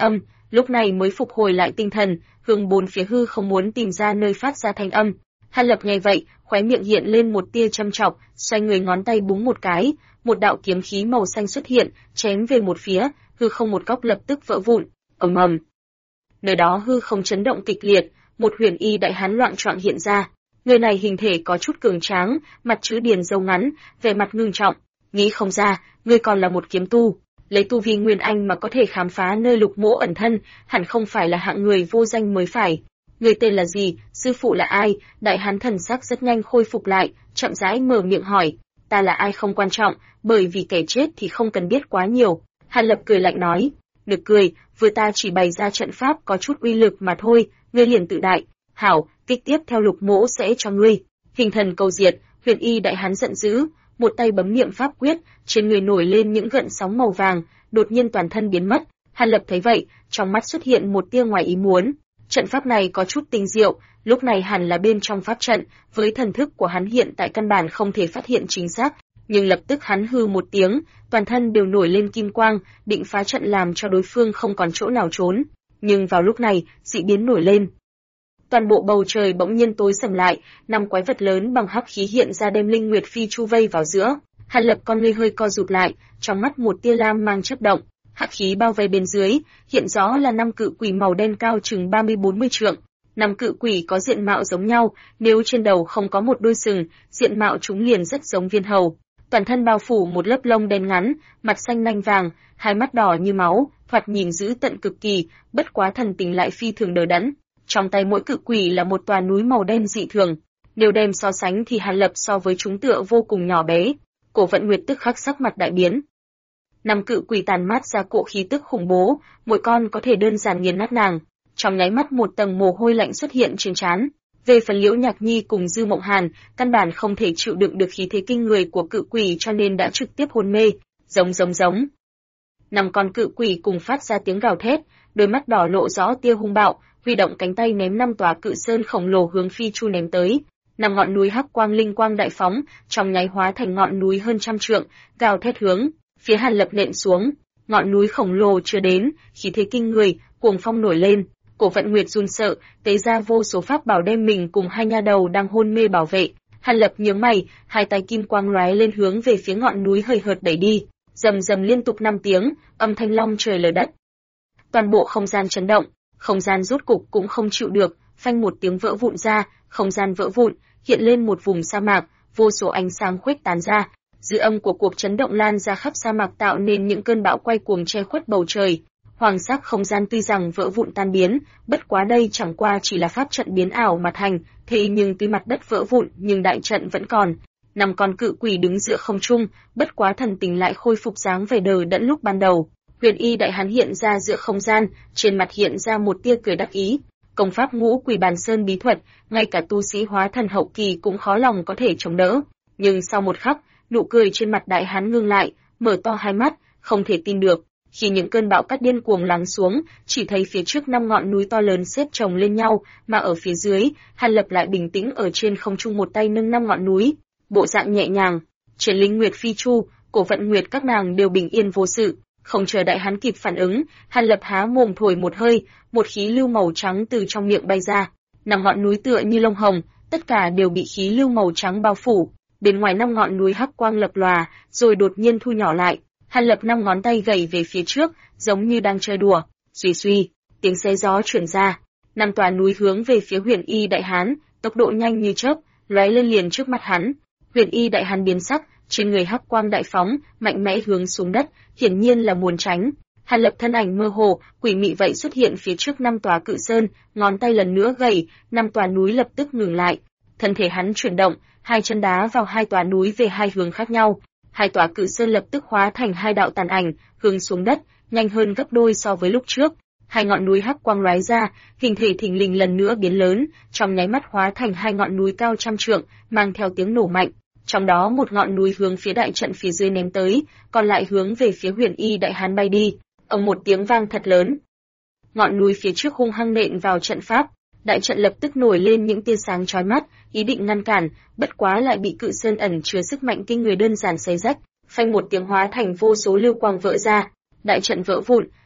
lúc này mới phục hồi lại tinh thần, hướng bốn phía hư không muốn tìm ra nơi phát ra thanh âm. Hàn Lập nghe vậy, khóe miệng hiện lên một tia châm chọc, xoay người ngón tay búng một cái, một đạo kiếm khí màu xanh xuất hiện, chém về một phía, hư không một góc lập tức vỡ vụn, ầm ầm. Nơi đó hư không chấn động kịch liệt, một huyền y đại hán loạng choạng hiện ra. Người này hình thể có chút cường tráng, mặt chữ điền râu ngắn, vẻ mặt ngưng trọng. Nghĩ không ra, ngươi còn là một kiếm tu. Lấy tu vi nguyên anh mà có thể khám phá nơi Lục Mỗ ẩn thân, hẳn không phải là hạng người vô danh mới phải. Người tên là gì, sư phụ là ai? Đại hán thần sắc rất nhanh khôi phục lại, chậm rãi mở miệng hỏi. Ta là ai không quan trọng, bởi vì kẻ chết thì không cần biết quá nhiều. Hàn Lập cười lạnh nói. Được cười, vừa ta chỉ bày ra trận pháp có chút uy lực mà thôi, ngươi liền tự đại. Hảo, kích tiếp theo Lục Mỗ sẽ cho ngươi. Hình thần cầu diệt, huyền y đại hán giận dữ, một tay bấm niệm pháp quyết, trên người nổi lên những gợn sóng màu vàng, đột nhiên toàn thân biến mất. Hàn Lập thấy vậy, trong mắt xuất hiện một tia ngoài ý muốn. Trận pháp này có chút tinh diệu, lúc này hẳn là bên trong pháp trận, với thần thức của hắn hiện tại căn bản không thể phát hiện chính xác, nhưng lập tức hắn hư một tiếng, toàn thân đều nổi lên kim quang, định phá trận làm cho đối phương không còn chỗ nào trốn. Nhưng vào lúc này, dị biến nổi lên. Toàn bộ bầu trời bỗng nhiên tối sầm lại, 5 quái vật lớn bằng hắc khí hiện ra đem Linh Nguyệt Phi chu vây vào giữa. Hàn Lập con ngươi hơi co rụt lại, trong mắt một tia lam mang chớp động, hắc khí bao vây bên dưới, hiện rõ là 5 cự quỷ màu đen cao chừng 30-40 trượng. 5 cự quỷ có diện mạo giống nhau, nếu trên đầu không có một đôi sừng, diện mạo chúng liền rất giống viên hầu. Toàn thân bao phủ một lớp lông đen ngắn, mặt xanh nanh vàng, hai mắt đỏ như máu, thoạt nhìn dữ tợn cực kỳ, bất quá thần tình lại phi thường đờ đẫn. Trong tay mỗi cự quỷ là một tòa núi màu đen dị thường. Nếu đem so sánh thì Hàn Lập so với chúng tựa vô cùng nhỏ bé. Cổ Vận Nguyệt tức khắc sắc mặt đại biến. 5 cự quỷ tàn mát ra cỗ khí tức khủng bố, mỗi con có thể đơn giản nghiền nát nàng. Trong nháy mắt một tầng mồ hôi lạnh xuất hiện trên trán. Về phần Liễu Nhạc Nhi cùng Dư Mộng Hàn, căn bản không thể chịu đựng được khí thế kinh người của cự quỷ cho nên đã trực tiếp hôn mê. Giống. 5 con cự quỷ cùng phát ra tiếng gào thét, đôi mắt đỏ lộ rõ tia hung bạo, huy động cánh tay ném 5 tòa cự sơn khổng lồ hướng Phi Chu ném tới. 5 ngọn núi hắc quang linh quang đại phóng, trong nháy hóa thành ngọn núi hơn trăm trượng, gào thét hướng phía Hàn Lập nện xuống. Ngọn núi khổng lồ chưa đến, khí thế kinh người, cuồng phong nổi lên. Cổ Vận Nguyệt run sợ, tế ra vô số pháp bảo đem mình cùng hai nha đầu đang hôn mê bảo vệ. Hàn Lập nhướng mày, hai tay kim quang lóe lên hướng về phía ngọn núi hời hợt đẩy đi. Rầm rầm liên tục 5 tiếng, âm thanh long trời lở đất. Toàn bộ không gian chấn động, không gian rốt cục cũng không chịu được, phanh một tiếng vỡ vụn ra, không gian vỡ vụn, hiện lên một vùng sa mạc, vô số ánh sáng khuếch tán ra. Dư âm của cuộc chấn động lan ra khắp sa mạc tạo nên những cơn bão quay cuồng che khuất bầu trời. Hoàng sắc không gian tuy rằng vỡ vụn tan biến, bất quá đây chẳng qua chỉ là pháp trận biến ảo mà thành, thế nhưng tuy mặt đất vỡ vụn nhưng đại trận vẫn còn. 5 con cự quỷ đứng giữa không trung, bất quá thần tình lại khôi phục dáng vẻ đờ đẫn lúc ban đầu. Huyền y đại hán hiện ra giữa không gian, trên mặt hiện ra một tia cười đắc ý. Công pháp Ngũ Quỷ Bàn Sơn bí thuật, ngay cả tu sĩ hóa thần hậu kỳ cũng khó lòng có thể chống đỡ. Nhưng sau một khắc, nụ cười trên mặt đại hán ngưng lại, mở to hai mắt, không thể tin được. Khi những cơn bão cát điên cuồng lắng xuống, chỉ thấy phía trước 5 ngọn núi to lớn xếp chồng lên nhau, mà ở phía dưới, Hàn Lập lại bình tĩnh ở trên không trung một tay nâng 5 ngọn núi, bộ dạng nhẹ nhàng. Trên Linh Nguyệt Phi Chu, Cổ Vận Nguyệt các nàng đều bình yên vô sự. Không chờ đại hán kịp phản ứng, Hàn Lập há mồm thổi một hơi, một khí lưu màu trắng từ trong miệng bay ra. 5 ngọn núi tựa như lông hồng, tất cả đều bị khí lưu màu trắng bao phủ. Bên ngoài 5 ngọn núi hắc quang lập lòa, rồi đột nhiên thu nhỏ lại. Hàn Lập 5 ngón tay gầy về phía trước, giống như đang chơi đùa. Suy suy, tiếng xé gió truyền ra. 5 tòa núi hướng về phía Huyền Y đại hán, tốc độ nhanh như chớp, lóe lên liền trước mặt hắn. Huyền Y đại hán biến sắc, trên người hắc quang đại phóng, mạnh mẽ hướng xuống đất, hiển nhiên là muốn tránh. Hàn Lập thân ảnh mơ hồ, quỷ mị vậy xuất hiện phía trước 5 tòa cự sơn, ngón tay lần nữa gầy, 5 tòa núi lập tức ngừng lại. Thân thể hắn chuyển động, hai chân đá vào hai tòa núi về hai hướng khác nhau. Hai tòa cự sơn lập tức hóa thành hai đạo tàn ảnh, hướng xuống đất, nhanh hơn gấp đôi so với lúc trước. Hai ngọn núi hắc quang lóe ra, hình thể thình lình lần nữa biến lớn, trong nháy mắt hóa thành hai ngọn núi cao trăm trượng, mang theo tiếng nổ mạnh. Trong đó một ngọn núi hướng phía đại trận phía dưới ném tới, còn lại hướng về phía Huyền Y đại hán bay đi. Ầm một tiếng vang thật lớn. Ngọn núi phía trước hung hăng nện vào trận pháp, đại trận lập tức nổi lên những tia sáng chói mắt, ý định ngăn cản, bất quá lại bị cự sơn ẩn chứa sức mạnh kinh người đơn giản xé rách, phanh một tiếng hóa thành vô số lưu quang vỡ ra. Đại trận vỡ vụn,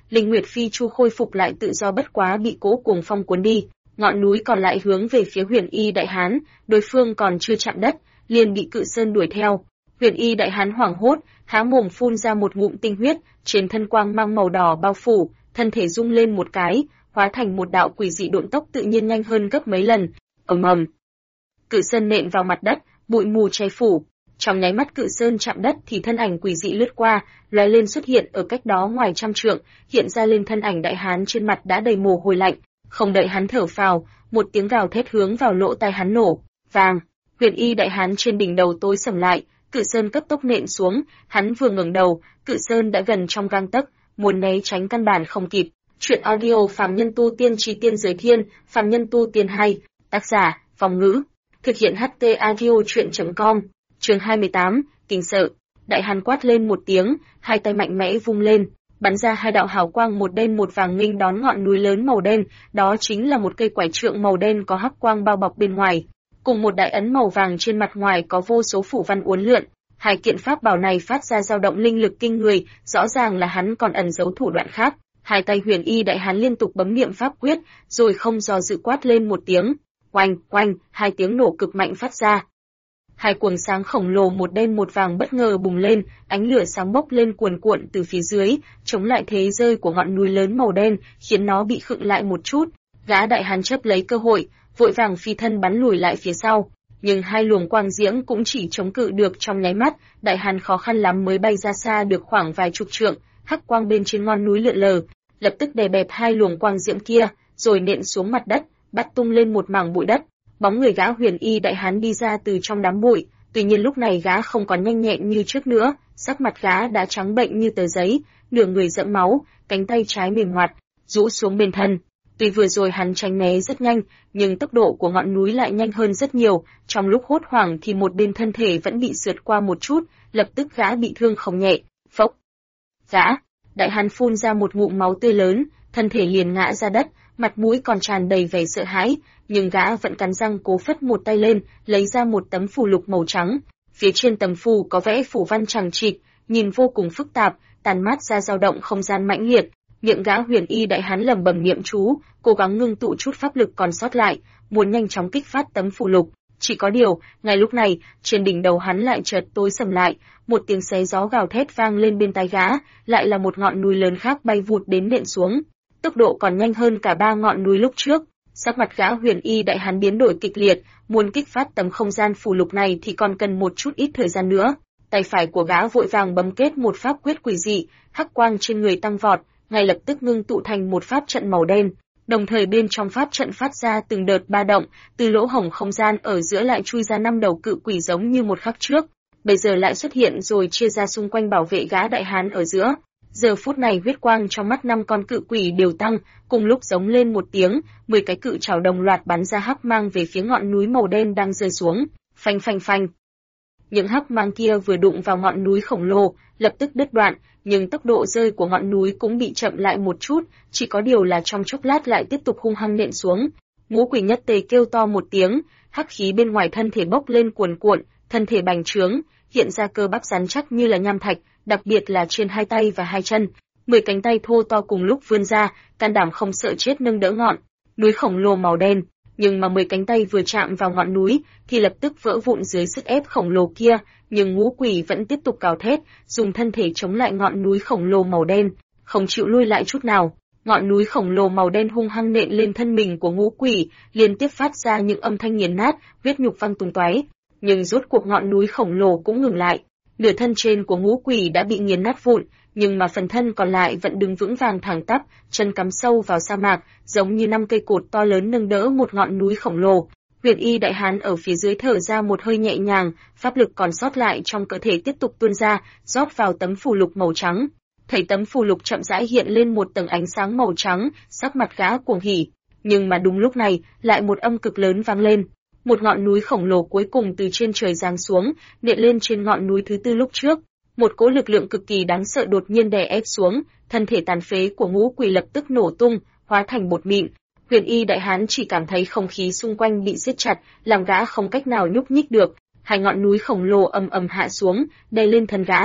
Linh Nguyệt Phi Chu khôi phục lại tự do bất quá bị cỗ cuồng phong cuốn đi. Ngọn núi còn lại hướng về phía Huyền Y Đại Hán, đối phương còn chưa chạm đất, liền bị Cự Sơn đuổi theo. Huyền Y Đại Hán hoảng hốt, há mồm phun ra một ngụm tinh huyết, trên thân quang mang màu đỏ bao phủ, thân thể rung lên một cái, hóa thành một đạo quỷ dị độn tốc tự nhiên nhanh hơn gấp mấy lần. Ầm ầm. Cự Sơn nện vào mặt đất, bụi mù che phủ. Trong nháy mắt Cự Sơn chạm đất thì thân ảnh quỷ dị lướt qua, lóe lên xuất hiện ở cách đó ngoài trăm trượng, hiện ra lên thân ảnh Đại Hán trên mặt đã đầy mồ hôi lạnh. Không đợi hắn thở phào, một tiếng gào thét hướng vào lỗ tai hắn nổ, vàng. Huyền Y Đại Hán trên đỉnh đầu tối sầm lại, Cự Sơn cấp tốc nện xuống, hắn vừa ngẩng đầu, Cự Sơn đã gần trong gang tấc, muốn né tránh căn bản không kịp. Truyện audio Phàm Nhân Tu Tiên Chi Tiên Giới Thiên, Phàm Nhân Tu Tiên hay, tác giả, Phong Ngữ, thực hiện HT audio truyện.com. Chương 28, kinh sợ. Đại Hán quát lên một tiếng, hai tay mạnh mẽ vung lên, bắn ra hai đạo hào quang một đen một vàng nghênh đón ngọn núi lớn màu đen, đó chính là một cây quải trượng màu đen có hắc quang bao bọc bên ngoài, cùng một đại ấn màu vàng trên mặt ngoài có vô số phủ văn uốn lượn. Hai kiện pháp bảo này phát ra dao động linh lực kinh người, rõ ràng là hắn còn ẩn giấu thủ đoạn khác. Hai tay Huyền Y Đại Hán liên tục bấm niệm pháp quyết, rồi không do dự quát lên một tiếng, oanh, oanh, hai tiếng nổ cực mạnh phát ra. Hai cuồng sáng khổng lồ một đen một vàng bất ngờ bùng lên, ánh lửa sáng bốc lên cuồn cuộn từ phía dưới, chống lại thế rơi của ngọn núi lớn màu đen, khiến nó bị khựng lại một chút. Gã Đại Hán chấp lấy cơ hội, vội vàng phi thân bắn lùi lại phía sau, nhưng hai luồng quang diễm cũng chỉ chống cự được trong nháy mắt, Đại Hán khó khăn lắm mới bay ra xa được khoảng vài chục trượng, hắc quang bên trên ngọn núi lượn lờ, lập tức đè bẹp hai luồng quang diễm kia, rồi nện xuống mặt đất, bắt tung lên một mảng bụi đất. Bóng người gã Huyền Y Đại Hán đi ra từ trong đám bụi, tuy nhiên lúc này gã không còn nhanh nhẹn như trước nữa, sắc mặt gã đã trắng bệnh như tờ giấy, nửa người đẫm máu, cánh tay trái mềm hoạt, rũ xuống bên thân. Tuy vừa rồi hắn tránh né rất nhanh, nhưng tốc độ của ngọn núi lại nhanh hơn rất nhiều, trong lúc hốt hoảng thì một bên thân thể vẫn bị sượt qua một chút, lập tức gã bị thương không nhẹ. Phốc. Gã, Đại Hán phun ra một ngụm máu tươi lớn, thân thể liền ngã ra đất, mặt mũi còn tràn đầy vẻ sợ hãi, nhưng gã vẫn cắn răng cố phất một tay lên, lấy ra một tấm phù lục màu trắng. Phía trên tấm phù có vẽ phù văn chằng chịt, nhìn vô cùng phức tạp, tàn mát ra dao động không gian mãnh liệt. Miệng gã Huyền Y Đại Hán lẩm bẩm niệm chú, cố gắng ngưng tụ chút pháp lực còn sót lại, muốn nhanh chóng kích phát tấm phù lục. Chỉ có điều, ngay lúc này, trên đỉnh đầu hắn lại chợt tối sầm lại, một tiếng xé gió gào thét vang lên bên tai gã, lại là một ngọn núi lớn khác bay vụt đến nện xuống, tốc độ còn nhanh hơn cả ba ngọn núi lúc trước. Sắc mặt gã Huyền Y Đại Hán biến đổi kịch liệt, muốn kích phát tấm không gian phù lục này thì còn cần một chút ít thời gian nữa. Tay phải của gã vội vàng bấm kết một pháp quyết quỷ dị, hắc quang trên người tăng vọt, ngay lập tức ngưng tụ thành một pháp trận màu đen. Đồng thời bên trong pháp trận phát ra từng đợt ba động, từ lỗ hổng không gian ở giữa lại chui ra 5 đầu cự quỷ giống như một khắc trước, bây giờ lại xuất hiện rồi chia ra xung quanh bảo vệ gã Đại Hán ở giữa. Giờ phút này huyết quang trong mắt 5 con cự quỷ đều tăng, cùng lúc giống lên một tiếng, 10 cái cự trảo đồng loạt bắn ra hắc mang về phía ngọn núi màu đen đang rơi xuống. Phanh phanh phanh. Những hắc mang kia vừa đụng vào ngọn núi khổng lồ, lập tức đứt đoạn, nhưng tốc độ rơi của ngọn núi cũng bị chậm lại một chút, chỉ có điều là trong chốc lát lại tiếp tục hung hăng nện xuống. Ngũ quỷ nhất tề kêu to một tiếng, hắc khí bên ngoài thân thể bốc lên cuồn cuộn, thân thể bành trướng, hiện ra cơ bắp rắn chắc như là nham thạch, đặc biệt là trên hai tay và hai chân, 10 cánh tay thô to cùng lúc vươn ra, can đảm không sợ chết nâng đỡ ngọn núi khổng lồ màu đen, nhưng mà 10 cánh tay vừa chạm vào ngọn núi thì lập tức vỡ vụn dưới sức ép khổng lồ kia, nhưng ngũ quỷ vẫn tiếp tục gào thét, dùng thân thể chống lại ngọn núi khổng lồ màu đen, không chịu lui lại chút nào. Ngọn núi khổng lồ màu đen hung hăng nện lên thân mình của ngũ quỷ, liên tiếp phát ra những âm thanh nghiền nát, huyết nhục văng tung tóe, nhưng rốt cuộc ngọn núi khổng lồ cũng ngừng lại. Nửa thân trên của ngũ quỷ đã bị nghiền nát vụn, nhưng mà phần thân còn lại vẫn đứng vững vàng thẳng tắp, chân cắm sâu vào sa mạc, giống như 5 cây cột to lớn nâng đỡ một ngọn núi khổng lồ. Huyền Y Đại Hán ở phía dưới thở ra một hơi nhẹ nhàng, pháp lực còn sót lại trong cơ thể tiếp tục tuôn ra, rót vào tấm phù lục màu trắng. Thấy tấm phù lục chậm rãi hiện lên một tầng ánh sáng màu trắng, sắc mặt gã cuồng hỉ. Nhưng mà đúng lúc này, lại một âm cực lớn vang lên. Một ngọn núi khổng lồ cuối cùng từ trên trời giáng xuống, nện lên trên ngọn núi thứ tư lúc trước. Một cỗ lực lượng cực kỳ đáng sợ đột nhiên đè ép xuống, thân thể tàn phế của ngũ quỷ lập tức nổ tung, hóa thành bột mịn. Huyền Y Đại Hán chỉ cảm thấy không khí xung quanh bị siết chặt, làm gã không cách nào nhúc nhích được. Hai ngọn núi khổng lồ ầm ầm hạ xuống, đè lên thân gã.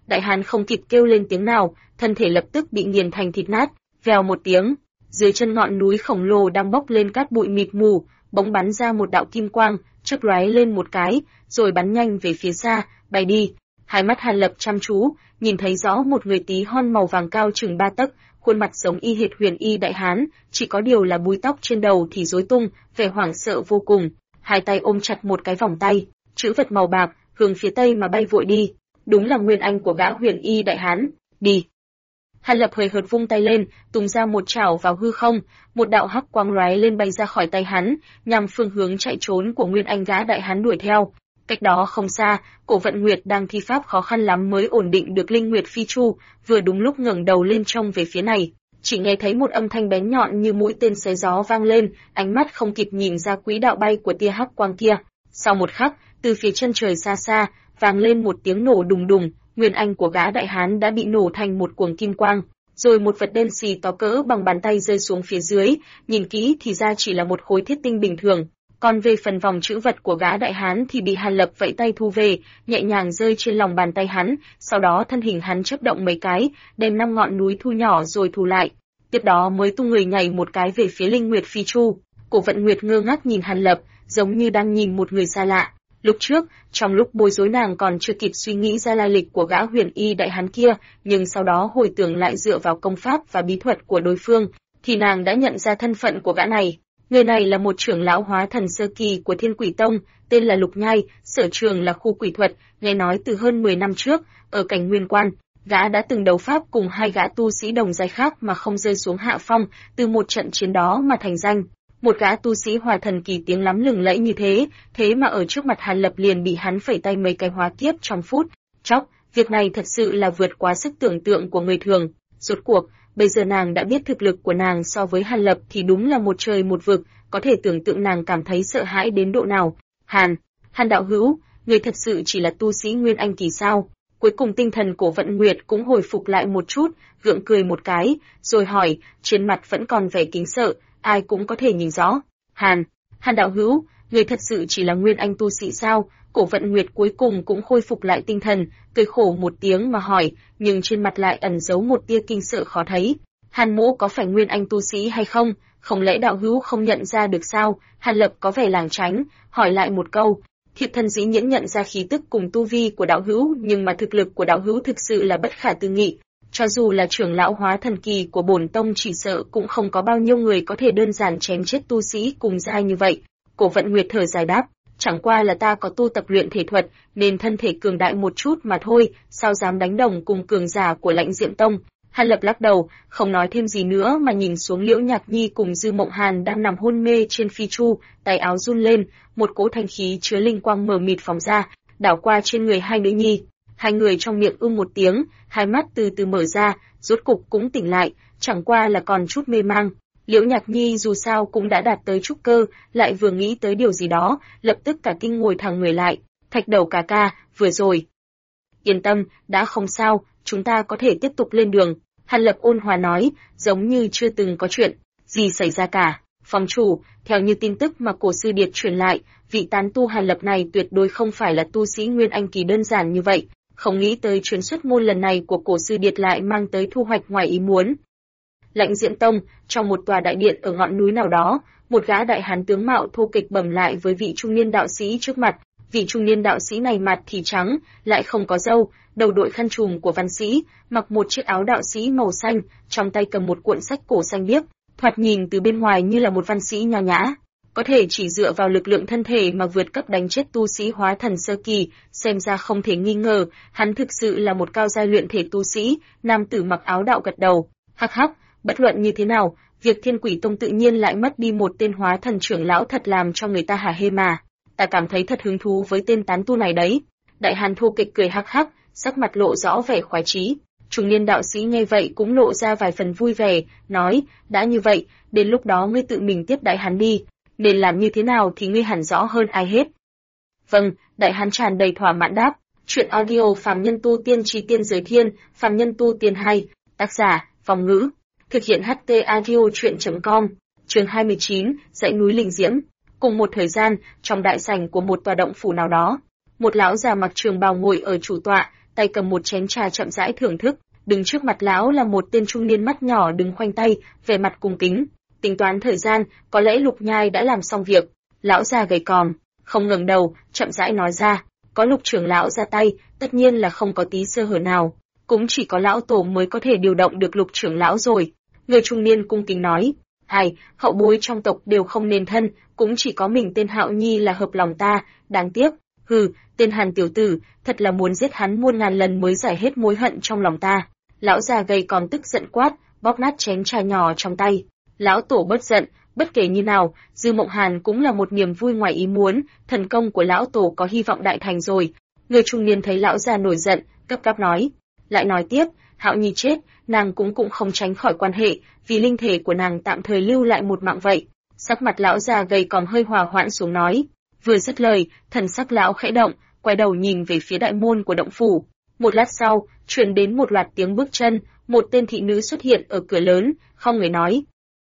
Đại hán không kịp kêu lên tiếng nào, thân thể lập tức bị nghiền thành thịt nát, vèo một tiếng. Dưới chân ngọn núi khổng lồ đang bốc lên cát bụi mịt mù, bỗng bắn ra một đạo kim quang, chớp lóe lên một cái, rồi bắn nhanh về phía xa, bay đi. Hai mắt Hàn Lập chăm chú, nhìn thấy rõ một người tí hon màu vàng cao chừng 3 tấc, khuôn mặt giống y hệt Huyền Y đại hán, chỉ có điều là búi tóc trên đầu thì rối tung, vẻ hoảng sợ vô cùng. Hai tay ôm chặt một cái vòng tay, chữ vật màu bạc, hướng phía tây mà bay vội đi. Đúng là nguyên anh của gã Huyền Y đại hán. Đi. Hàn Lập hời hợt vung tay lên, tung ra một chảo vào hư không, một đạo hắc quang lóe lên bay ra khỏi tay hắn, nhằm phương hướng chạy trốn của nguyên anh gã đại hán đuổi theo. Cách đó không xa, Cổ Vận Nguyệt đang thi pháp khó khăn lắm mới ổn định được Linh Nguyệt Phi Chu, vừa đúng lúc ngẩng đầu lên trông về phía này, chỉ nghe thấy một âm thanh bén nhọn như mũi tên xé gió vang lên, ánh mắt không kịp nhìn ra quỹ đạo bay của tia hắc quang kia. Sau một khắc, từ phía chân trời xa xa, vang lên một tiếng nổ đùng đùng, nguyên anh của gã đại hán đã bị nổ thành một cuồng kim quang, rồi một vật đen xì to cỡ bằng bàn tay rơi xuống phía dưới, nhìn kỹ thì ra chỉ là một khối thiết tinh bình thường. Còn về phần vòng chữ vật của gã đại hán thì bị Hàn Lập vẫy tay thu về, nhẹ nhàng rơi trên lòng bàn tay hắn, sau đó thân hình hắn chớp động mấy cái, đem 5 ngọn núi thu nhỏ rồi thu lại. Tiếp đó mới tung người nhảy một cái về phía Linh Nguyệt Phi Chu. Cổ Vận Nguyệt ngơ ngác nhìn Hàn Lập, giống như đang nhìn một người xa lạ. Lúc trước, trong lúc bối rối nàng còn chưa kịp suy nghĩ ra lai lịch của gã Huyền Y đại hán kia, nhưng sau đó hồi tưởng lại dựa vào công pháp và bí thuật của đối phương, thì nàng đã nhận ra thân phận của gã này. Người này là một trưởng lão hóa thần sơ kỳ của Thiên Quỷ Tông, tên là Lục Nhai, sở trường là khu quỷ thuật, nghe nói từ hơn 10 năm trước, ở cảnh Nguyên Quan, gã đã từng đấu pháp cùng 2 gã tu sĩ đồng giai khác mà không rơi xuống hạ phong, từ một trận chiến đó mà thành danh. Một gã tu sĩ hòa thần kỳ tiếng lắm lừng lẫy như thế mà ở trước mặt Hàn Lập liền bị hắn phẩy tay mấy cái hóa kiếp trong phút chốc, việc này thật sự là vượt quá sức tưởng tượng của người thường. Rốt cuộc, bây giờ nàng đã biết thực lực của nàng so với Hàn Lập thì đúng là một trời một vực, có thể tưởng tượng nàng cảm thấy sợ hãi đến độ nào. Hàn đạo hữu, người thật sự chỉ là tu sĩ Nguyên Anh kỳ sao? Cuối cùng tinh thần Cổ Vận Nguyệt cũng hồi phục lại một chút, gượng cười một cái, rồi hỏi, trên mặt vẫn còn vẻ kính sợ, ai cũng có thể nhìn rõ. Hàn đạo hữu, người thật sự chỉ là Nguyên Anh tu sĩ sao? Cổ Vận Nguyệt cuối cùng cũng khôi phục lại tinh thần, cười khổ một tiếng mà hỏi, nhưng trên mặt lại ẩn giấu một tia kinh sợ khó thấy. Hàn mỗ có phải Nguyên Anh tu sĩ hay không? Không lẽ đạo hữu không nhận ra được sao? Hàn Lập có vẻ lảng tránh, hỏi lại một câu. Thiệp Thân dĩ nhiên nhận ra khí tức cùng tu vi của đạo hữu, nhưng mà thực lực của đạo hữu thực sự là bất khả tư nghị. Cho dù là trưởng lão hóa thần kỳ của bổn tông chỉ sợ cũng không có bao nhiêu người có thể đơn giản chém chết tu sĩ cùng giai như vậy. Cổ Vận Nguyệt thở dài đáp, chẳng qua là ta có tu tập luyện thể thuật, nên thân thể cường đại một chút mà thôi, sao dám đánh đồng cùng cường giả của Lãnh Diệm Tông. Hàn Lập lắc đầu, không nói thêm gì nữa mà nhìn xuống Liễu Nhạc Nhi cùng Dư Mộng Hàn đang nằm hôn mê trên phi chu, tay áo run lên, một cỗ thanh khí chứa linh quang mờ mịt phóng ra, đảo qua trên người hai nữ nhi. Hai người trong miệng một tiếng, hai mắt từ từ mở ra, rốt cục cũng tỉnh lại, chẳng qua là còn chút mê mang. Liễu Nhạc Nhi dù sao cũng đã đạt tới trúc cơ, lại vừa nghĩ tới điều gì đó, lập tức cả kinh ngồi thẳng người lại. Thạch Đầu ca ca, vừa rồi. Yên tâm, đã không sao, chúng ta có thể tiếp tục lên đường. Hàn Lập ôn hòa nói, giống như chưa từng có chuyện gì xảy ra cả. Phòng chủ, theo như tin tức mà Cổ Sư Điệt truyền lại, vị tán tu Hàn Lập này tuyệt đối không phải là tu sĩ Nguyên Anh kỳ đơn giản như vậy. Không nghĩ tới chuyến xuất môn lần này của Cổ Sư Điệt lại mang tới thu hoạch ngoài ý muốn. Lãnh Diệm Tông, trong một tòa đại điện ở ngọn núi nào đó, một gã đại hán tướng mạo thô kịch bẩm lại với vị trung niên đạo sĩ trước mặt. Vị trung niên đạo sĩ này mặt thì trắng, lại không có râu, đầu đội khăn trùm của văn sĩ, mặc một chiếc áo đạo sĩ màu xanh, trong tay cầm một cuộn sách cổ xanh biếc, thoạt nhìn từ bên ngoài như là một văn sĩ nho nhã. Có thể chỉ dựa vào lực lượng thân thể mà vượt cấp đánh chết tu sĩ hóa thần sơ kỳ, xem ra không thể nghi ngờ, hắn thực sự là một cao giai luyện thể tu sĩ. Nam tử mặc áo đạo gật đầu, hắc hắc, bất luận như thế nào, việc Thiên Quỷ Tông tự nhiên lại mất đi một tên hóa thần trưởng lão thật làm cho người ta hả hê mà. Ta cảm thấy thật hứng thú với tên tán tu này đấy. Đại hán thô kịch cười hắc hắc, sắc mặt lộ rõ vẻ khoái chí. Trung niên đạo sĩ nghe vậy cũng lộ ra vài phần vui vẻ, nói, đã như vậy, đến lúc đó ngươi tự mình tiếp đại hán đi, nên làm như thế nào thì ngươi hẳn rõ hơn ai hết. Vâng, đại hán tràn đầy thỏa mãn đáp. Chuyện audio Phàm Nhân Tu Tiên Chí Tiên Giới Thiên, Phàm Nhân Tu Tiên hay, tác giả, Vong Ngữ, thực hiện HT Audio Truyện.com, chương 29, dãy núi Linh Diễm. Cùng một thời gian, trong đại sảnh của một tòa động phủ nào đó, một lão già mặc trường bào ngồi ở chủ tọa, tay cầm một chén trà chậm rãi thưởng thức. Đứng trước mặt lão là một tên trung niên mắt nhỏ đứng khoanh tay, vẻ mặt cung kính. Tính toán thời gian, có lẽ Lục Nhai đã làm xong việc. Lão già gầy còm, không ngẩng đầu, chậm rãi nói ra, có Lục trưởng lão ra tay, tất nhiên là không có tí sơ hở nào, cũng chỉ có lão tổ mới có thể điều động được Lục trưởng lão rồi. Người trung niên cung kính nói, hậu bối trong tộc đều không nên thân, cũng chỉ có mình tên Hạo Nhi là hợp lòng ta, đáng tiếc. Tên Hàn tiểu tử, thật là muốn giết hắn muôn ngàn lần mới giải hết mối hận trong lòng ta. Lão già gầy còn tức giận quát, bóp nát chén trà nhỏ trong tay. Lão tổ bất giận, bất kể như nào, Dư Mộng Hàn cũng là một niềm vui ngoài ý muốn, thần công của lão tổ có hy vọng đại thành rồi. Người trung niên thấy lão già nổi giận, gấp gáp nói, lại nói tiếp, Hạo Nhi chết, nàng cũng không tránh khỏi quan hệ, vì linh thể của nàng tạm thời lưu lại một mạng vậy. Sắc mặt lão già gầy còm hơi hòa hoãn xuống nói, vừa dứt lời, thần sắc lão khẽ động, quay đầu nhìn về phía đại môn của động phủ. Một lát sau, truyền đến một loạt tiếng bước chân, một tên thị nữ xuất hiện ở cửa lớn, không người nói,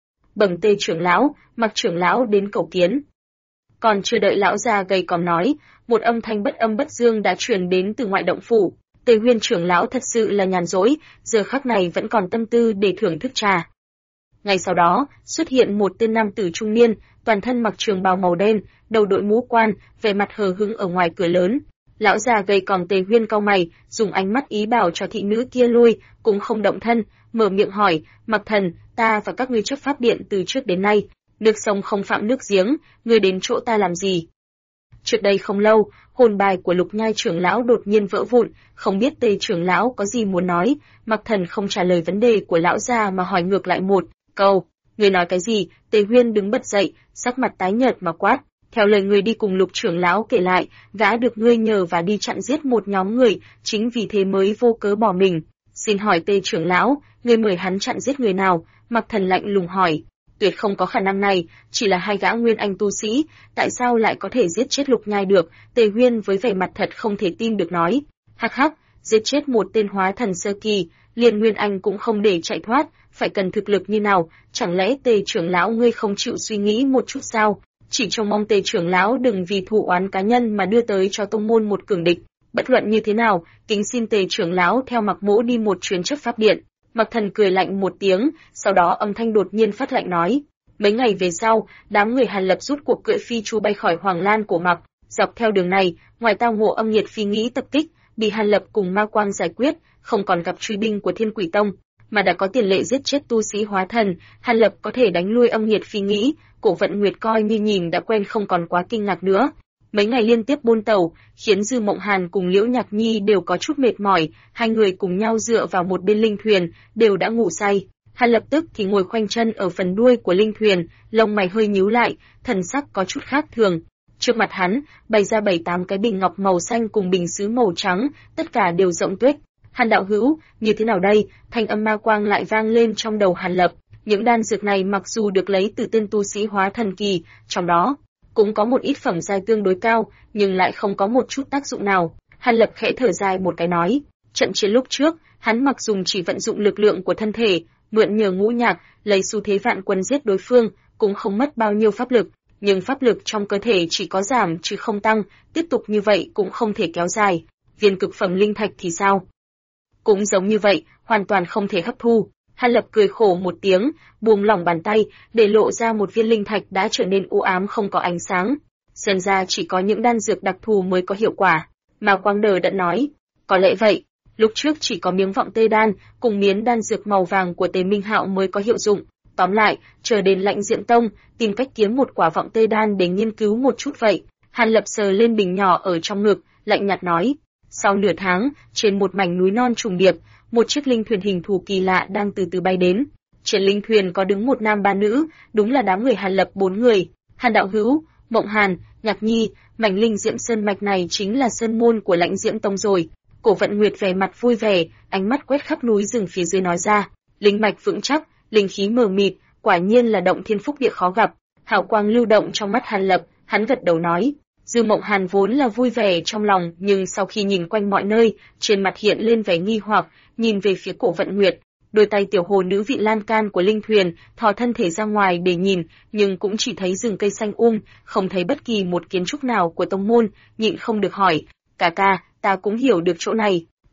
bẩm Tề trưởng lão, Mặc trưởng lão đến cầu kiến. Còn chưa đợi lão già gầy còm nói, một âm thanh bất âm bất dương đã truyền đến từ ngoại động phủ. Tề Huyên trưởng lão thật sự là nhàn rỗi, giờ khắc này vẫn còn tâm tư để thưởng thức trà. Ngay sau đó, xuất hiện một tên nam tử trung niên, toàn thân mặc trường bào màu đen, đầu đội mũ quan, vẻ mặt hờ hững ở ngoài cửa lớn. Lão già gầy còm Tề Huyên cau mày, dùng ánh mắt ý bảo cho thị nữ kia lui, cũng không động thân, mở miệng hỏi, Mặc thần, ta và các ngươi chấp pháp điện từ trước đến nay, nước sông không phạm nước giếng, ngươi đến chỗ ta làm gì? Trước đây không lâu, hồn bài của Lục Nhai trưởng lão đột nhiên vỡ vụn, không biết Tề trưởng lão có gì muốn nói. Mặc thần không trả lời vấn đề của lão già mà hỏi ngược lại một câu, ngươi nói cái gì? Tề Huyên đứng bật dậy, sắc mặt tái nhợt mà quát, theo lời người đi cùng Lục trưởng lão kể lại, gã được ngươi nhờ và đi chặn giết một nhóm người, chính vì thế mới vô cớ bỏ mình. Xin hỏi Tề trưởng lão, ngươi mời hắn chặn giết người nào? Mặc thần lạnh lùng hỏi. Tuyệt không có khả năng này, chỉ là hai gã nguyên anh tu sĩ, tại sao lại có thể giết chết Lục Nhai được? Tề Huyên với vẻ mặt thật không thể tin được nói. Hắc hắc, giết chết một tên hóa thần sơ kỳ, liền nguyên anh cũng không để chạy thoát, phải cần thực lực như nào? Chẳng lẽ Tề trưởng lão ngươi không chịu suy nghĩ một chút sao? Chỉ trông mong Tề trưởng lão đừng vì thù oán cá nhân mà đưa tới cho tông môn một cường địch. Bất luận như thế nào, kính xin Tề trưởng lão theo Mặc mỗ đi một chuyến chấp pháp điện. Mặc thần cười lạnh một tiếng, sau đó âm thanh đột nhiên phát lạnh nói. Mấy ngày về sau, đám người Hàn Lập rút cuộc cưỡi phi chu bay khỏi Hoàng Lan của Mặc. Dọc theo đường này, ngoài tao ngộ âm nhiệt phi nghĩ tập kích, bị Hàn Lập cùng Ma Quang giải quyết, không còn gặp truy binh của Thiên Quỷ Tông, mà đã có tiền lệ giết chết tu sĩ hóa thần. Hàn Lập có thể đánh lui âm nhiệt phi nghĩ, Cổ Vận Nguyệt coi như nhìn đã quen không còn quá kinh ngạc nữa. Mấy ngày liên tiếp buôn tàu, khiến Dư Mộng Hàn cùng Liễu Nhạc Nhi đều có chút mệt mỏi, hai người cùng nhau dựa vào một bên linh thuyền, đều đã ngủ say. Hàn lập tức thì ngồi khoanh chân ở phần đuôi của linh thuyền, lông mày hơi nhíu lại, thần sắc có chút khác thường. Trước mặt hắn, bày ra 7-8 cái bình ngọc màu xanh cùng bình sứ màu trắng, tất cả đều rộng tuếch. Hàn đạo hữu, như thế nào đây? Thanh âm ma quang lại vang lên trong đầu Hàn Lập. Những đan dược này mặc dù được lấy từ tên tu sĩ hóa thần kỳ, trong đó cũng có một ít phẩm giai tương đối cao, nhưng lại không có một chút tác dụng nào. Hàn Lập khẽ thở dài một cái nói, trận chiến lúc trước, hắn mặc dùng chỉ vận dụng lực lượng của thân thể, mượn nhờ ngũ nhạc, lấy xu thế vạn quân giết đối phương, cũng không mất bao nhiêu pháp lực, nhưng pháp lực trong cơ thể chỉ có giảm chứ không tăng, tiếp tục như vậy cũng không thể kéo dài. Viên cực phẩm linh thạch thì sao? Cũng giống như vậy, hoàn toàn không thể hấp thu. Hàn Lập cười khổ một tiếng, buông lỏng bàn tay, để lộ ra một viên linh thạch đã trở nên u ám không có ánh sáng. Xem ra chỉ có những đan dược đặc thù mới có hiệu quả. Mao Quang Đờ đã nói, có lẽ vậy. Lúc trước chỉ có miếng vọng tê đan cùng miếng đan dược màu vàng của Tề Minh Hạo mới có hiệu dụng. Tóm lại, chờ đến Lãnh Diệm Tông, tìm cách kiếm một quả vọng tê đan để nghiên cứu một chút vậy. Hàn Lập sờ lên bình nhỏ ở trong ngực, lạnh nhạt nói. Sau nửa tháng, trên một mảnh núi non trùng điệp, một chiếc linh thuyền hình thù kỳ lạ đang từ từ bay đến. Trên linh thuyền có đứng một nam ba nữ, đúng là đám người Hàn Lập 4 người. Hàn đạo hữu, Mộng Hàn, Nhạc Nhi, mảnh linh diệm sơn mạch này chính là sơn môn của Lãnh Diệm Tông rồi. Cổ Vận Nguyệt vẻ mặt vui vẻ, ánh mắt quét khắp núi rừng phía dưới nói ra, linh mạch vững chắc, linh khí mờ mịt, quả nhiên là động thiên phúc địa khó gặp. Hào quang lưu động trong mắt Hàn Lập, hắn gật đầu nói. Dư Mộng Hàn vốn là vui vẻ trong lòng, nhưng sau khi nhìn quanh mọi nơi, trên mặt hiện lên vẻ nghi hoặc, nhìn về phía Cổ Vận Nguyệt. Đôi tay tiểu hồ nữ vị lan can của linh thuyền, thò thân thể ra ngoài để nhìn, nhưng cũng chỉ thấy rừng cây xanh không thấy bất kỳ một kiến trúc nào của tông môn, nhịn không được hỏi, ca ca, ta cũng hiểu được chỗ này.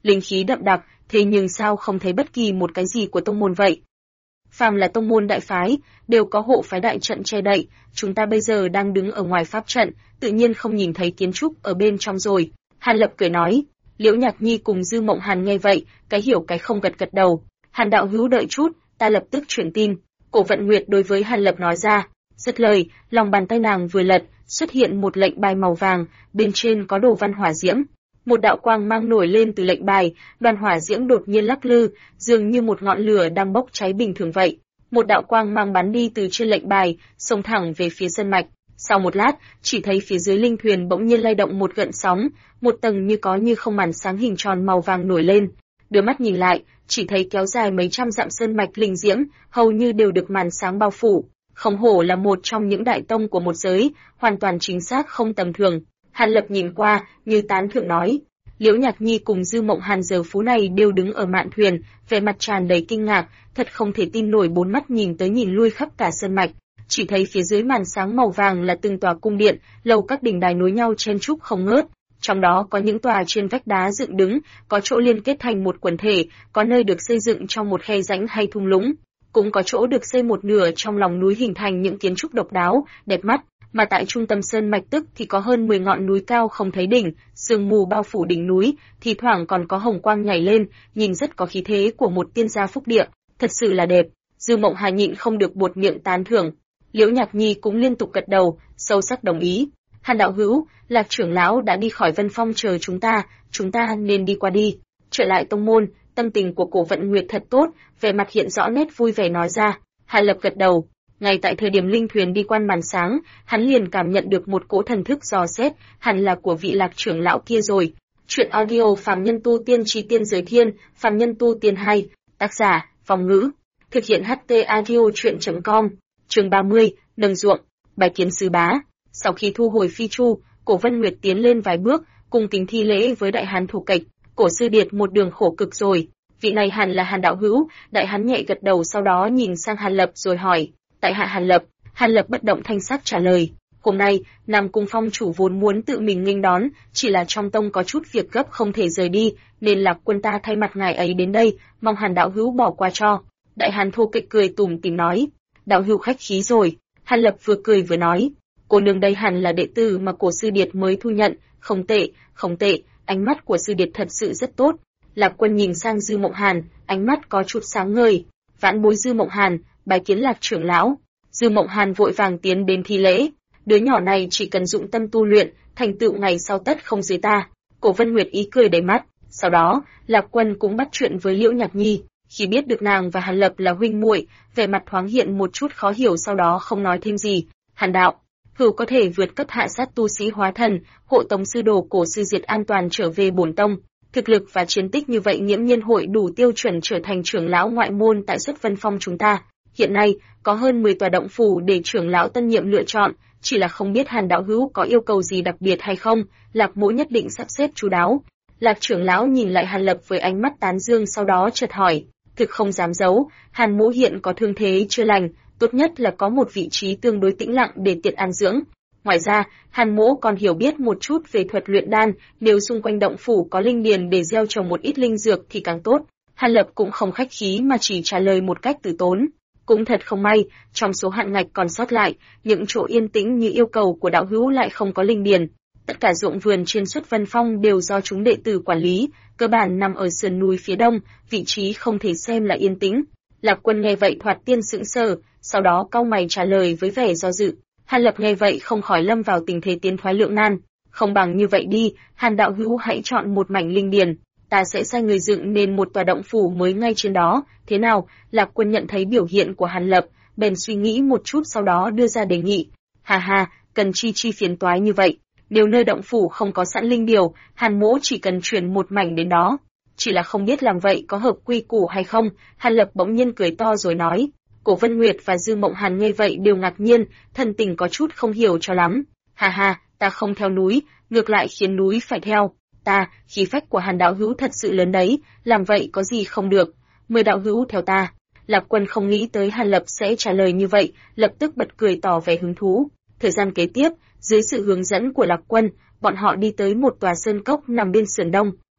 linh khí đậm đặc, thế nhưng sao không thấy bất kỳ một cái gì của tông môn vậy? Phàm là tông môn đại phái, đều có hộ phái đại trận che đậy, chúng ta bây giờ đang đứng ở ngoài pháp trận, tự nhiên không nhìn thấy kiến trúc ở bên trong rồi. Hàn Lập cười nói. Liễu Nhạc Nhi cùng Dư Mộng Hàn nghe vậy, cái hiểu cái không gật gật đầu. Hàn đạo hữu đợi chút, ta lập tức truyền tin. Cổ Vận Nguyệt đối với Hàn Lập nói ra. Dứt lời, lòng bàn tay nàng vừa lật, xuất hiện một lệnh bài màu vàng, bên trên có đồ văn hỏa diễm. Một đạo quang mang nổi lên từ lệnh bài, đoàn hỏa diễm đột nhiên lắc lư, dường như một ngọn lửa đang bốc cháy bình thường vậy. Một đạo quang mang bắn đi từ trên lệnh bài, xông thẳng về phía sơn mạch. Sau một lát, chỉ thấy phía dưới linh thuyền bỗng nhiên lay động một gợn sóng, một tầng như có như không màn sáng hình tròn màu vàng nổi lên. Đưa mắt nhìn lại, chỉ thấy kéo dài mấy trăm dặm sơn mạch linh diễm, hầu như đều được màn sáng bao phủ. Không hổ là một trong những đại tông của một giới, hoàn toàn chính xác không tầm thường. Hàn Lập nhìn qua, như tán thưởng nói. Liễu Nhạc Nhi cùng Dư Mộng Hàn giờ phút này đều đứng ở mạn thuyền, vẻ mặt tràn đầy kinh ngạc, thật không thể tin nổi, bốn mắt nhìn tới nhìn lui khắp cả sơn mạch. Chỉ thấy phía dưới màn sáng màu vàng là từng tòa cung điện, lầu các đỉnh đài nối nhau chen chúc không ngớt. Trong đó có những tòa trên vách đá dựng đứng, có chỗ liên kết thành một quần thể, có nơi được xây dựng trong một khe rãnh hay thung lũng, cũng có chỗ được xây một nửa trong lòng núi hình thành những kiến trúc độc đáo, đẹp mắt. Mà tại trung tâm sơn mạch tức thì có hơn 10 ngọn núi cao không thấy đỉnh, sương mù bao phủ đỉnh núi, thì thoảng còn có hồng quang nhảy lên, nhìn rất có khí thế của một tiên gia phúc địa, thật sự là đẹp. Dư Mộng Hà nhịn không được buột miệng tán thưởng. Liễu Nhạc Nhi cũng liên tục gật đầu, sâu sắc đồng ý. Hàn đạo hữu, Lạc trưởng lão đã đi khỏi Vân Phong chờ chúng ta nên đi qua đi. Trở lại tông môn, tâm tình của Cổ Vận Nguyệt thật tốt, vẻ mặt hiện rõ nét vui vẻ nói ra. Hàn Lập gật đầu. Ngay tại thời điểm linh thuyền đi quan màn sáng, hắn liền cảm nhận được một cỗ thần thức dò xét, hẳn là của vị Lạc trưởng lão kia rồi. Chuyện audio Phàm Nhân Tu Tiên Chí Tiên Giới Thiên, Phàm Nhân Tu Tiên 2, tác giả, Phong Ngữ. Thực hiện HT audio chuyện.com. Chương 30, nâng ruộng, bài kiến sư bá. Sau khi thu hồi phi chu, Cổ Vân Nguyệt tiến lên vài bước, cung kính thi lễ với đại hán thủ kịch. Cổ sư điệt một đường khổ cực rồi, vị này hẳn là Hàn đạo hữu. Đại hán nhẹ gật đầu, sau đó nhìn sang Hàn Lập rồi hỏi. Tại hạ Hàn Lập. Hàn Lập bất động thanh sắc trả lời. Hôm nay, Nam Cung Phong chủ vốn muốn tự mình nghênh đón, chỉ là trong tông có chút việc gấp không thể rời đi, nên Lạc quân ta thay mặt ngài ấy đến đây, mong Hàn đạo hữu bỏ qua cho. Đại hán thô kệch cười tủm tỉm nói. Đạo hữu khách khí rồi. Hàn Lập vừa cười vừa nói. Cô nương đây hẳn là đệ tử mà Cổ sư điệt mới thu nhận, không tệ, không tệ, ánh mắt của sư điệt thật sự rất tốt. Lạc quân nhìn sang Dư Mộng Hàn, ánh mắt có chút sáng ngời. Vãn bối Dư Mộng Hàn, bái kiến Lạc trưởng lão. Dư Mộng Hàn vội vàng tiến đến thi lễ. Đứa nhỏ này chỉ cần dụng tâm tu luyện, thành tựu ngày sau tất không dưới ta. Cổ Vân Nguyệt ý cười đầy mắt. Sau đó, Lạc Quân cũng bắt chuyện với Liễu Nhạc Nhi. Khi biết được nàng và Hàn Lập là huynh muội, vẻ mặt thoáng hiện một chút khó hiểu, sau đó không nói thêm gì. Hàn đạo, hữu có thể vượt cấp hạ sát tu sĩ hóa thần, hộ tống sư đồ Cổ sư diệt an toàn trở về bổn tông. Thực lực và chiến tích như vậy nghiễm nhiên hội đủ tiêu chuẩn trở thành trưởng lão ngoại môn tại Xuất Vân Phong chúng ta. Hiện nay, có hơn 10 tòa động phủ để trưởng lão tân nhiệm lựa chọn, chỉ là không biết Hàn đạo hữu có yêu cầu gì đặc biệt hay không, Lạc mỗ nhất định sắp xếp chu đáo. Lạc trưởng lão nhìn lại Hàn Lập với ánh mắt tán dương, sau đó chợt hỏi, thực không dám giấu, Hàn mỗ hiện có thương thế chưa lành, tốt nhất là có một vị trí tương đối tĩnh lặng để tiện an dưỡng. Ngoài ra, Hàn mỗ còn hiểu biết một chút về thuật luyện đan, nếu xung quanh động phủ có linh điền để gieo trồng một ít linh dược thì càng tốt. Hàn Lập cũng không khách khí mà chỉ trả lời một cách từ tốn. Cũng thật không may, trong số hạn ngạch còn sót lại, những chỗ yên tĩnh như yêu cầu của đạo hữu lại không có linh điền. Tất cả ruộng vườn trên Xuất Vân Phong đều do chúng đệ tử quản lý, cơ bản nằm ở sườn núi phía đông, vị trí không thể xem là yên tĩnh. Lạc Quân nghe vậy thoạt tiên sững sờ, sau đó cau mày trả lời với vẻ do dự. Hàn Lập nghe vậy không khỏi lâm vào tình thế tiến thoái lưỡng nan. Không bằng như vậy đi, Hàn đạo hữu hãy chọn một mảnh linh điền, ta sẽ sai người dựng nên một tòa động phủ mới ngay trên đó, thế nào? Lạc Quân nhận thấy biểu hiện của Hàn Lập, bèn suy nghĩ một chút sau đó đưa ra đề nghị. Hà hà, cần chi phiền toái như vậy, nếu nơi động phủ không có sẵn linh điều, Hàn mỗ chỉ cần chuyển một mảnh đến đó. Chỉ là không biết làm vậy có hợp quy củ hay không, Hàn Lập bỗng nhiên cười to rồi nói. Cổ Vân Nguyệt và Dư Mộng Hàn nghe vậy đều ngạc nhiên, thân tình có chút không hiểu cho lắm. Hà hà, ta không theo núi, ngược lại khiến núi phải theo. Ta, khí phách của Hàn đạo hữu thật sự lớn đấy, làm vậy có gì không được. 10 đạo hữu theo ta. Lạc Quân không nghĩ tới Hàn Lập sẽ trả lời như vậy, lập tức bật cười tỏ vẻ hứng thú. Thời gian kế tiếp, dưới sự hướng dẫn của Lạc Quân, bọn họ đi tới một tòa sơn cốc nằm bên sườn đông.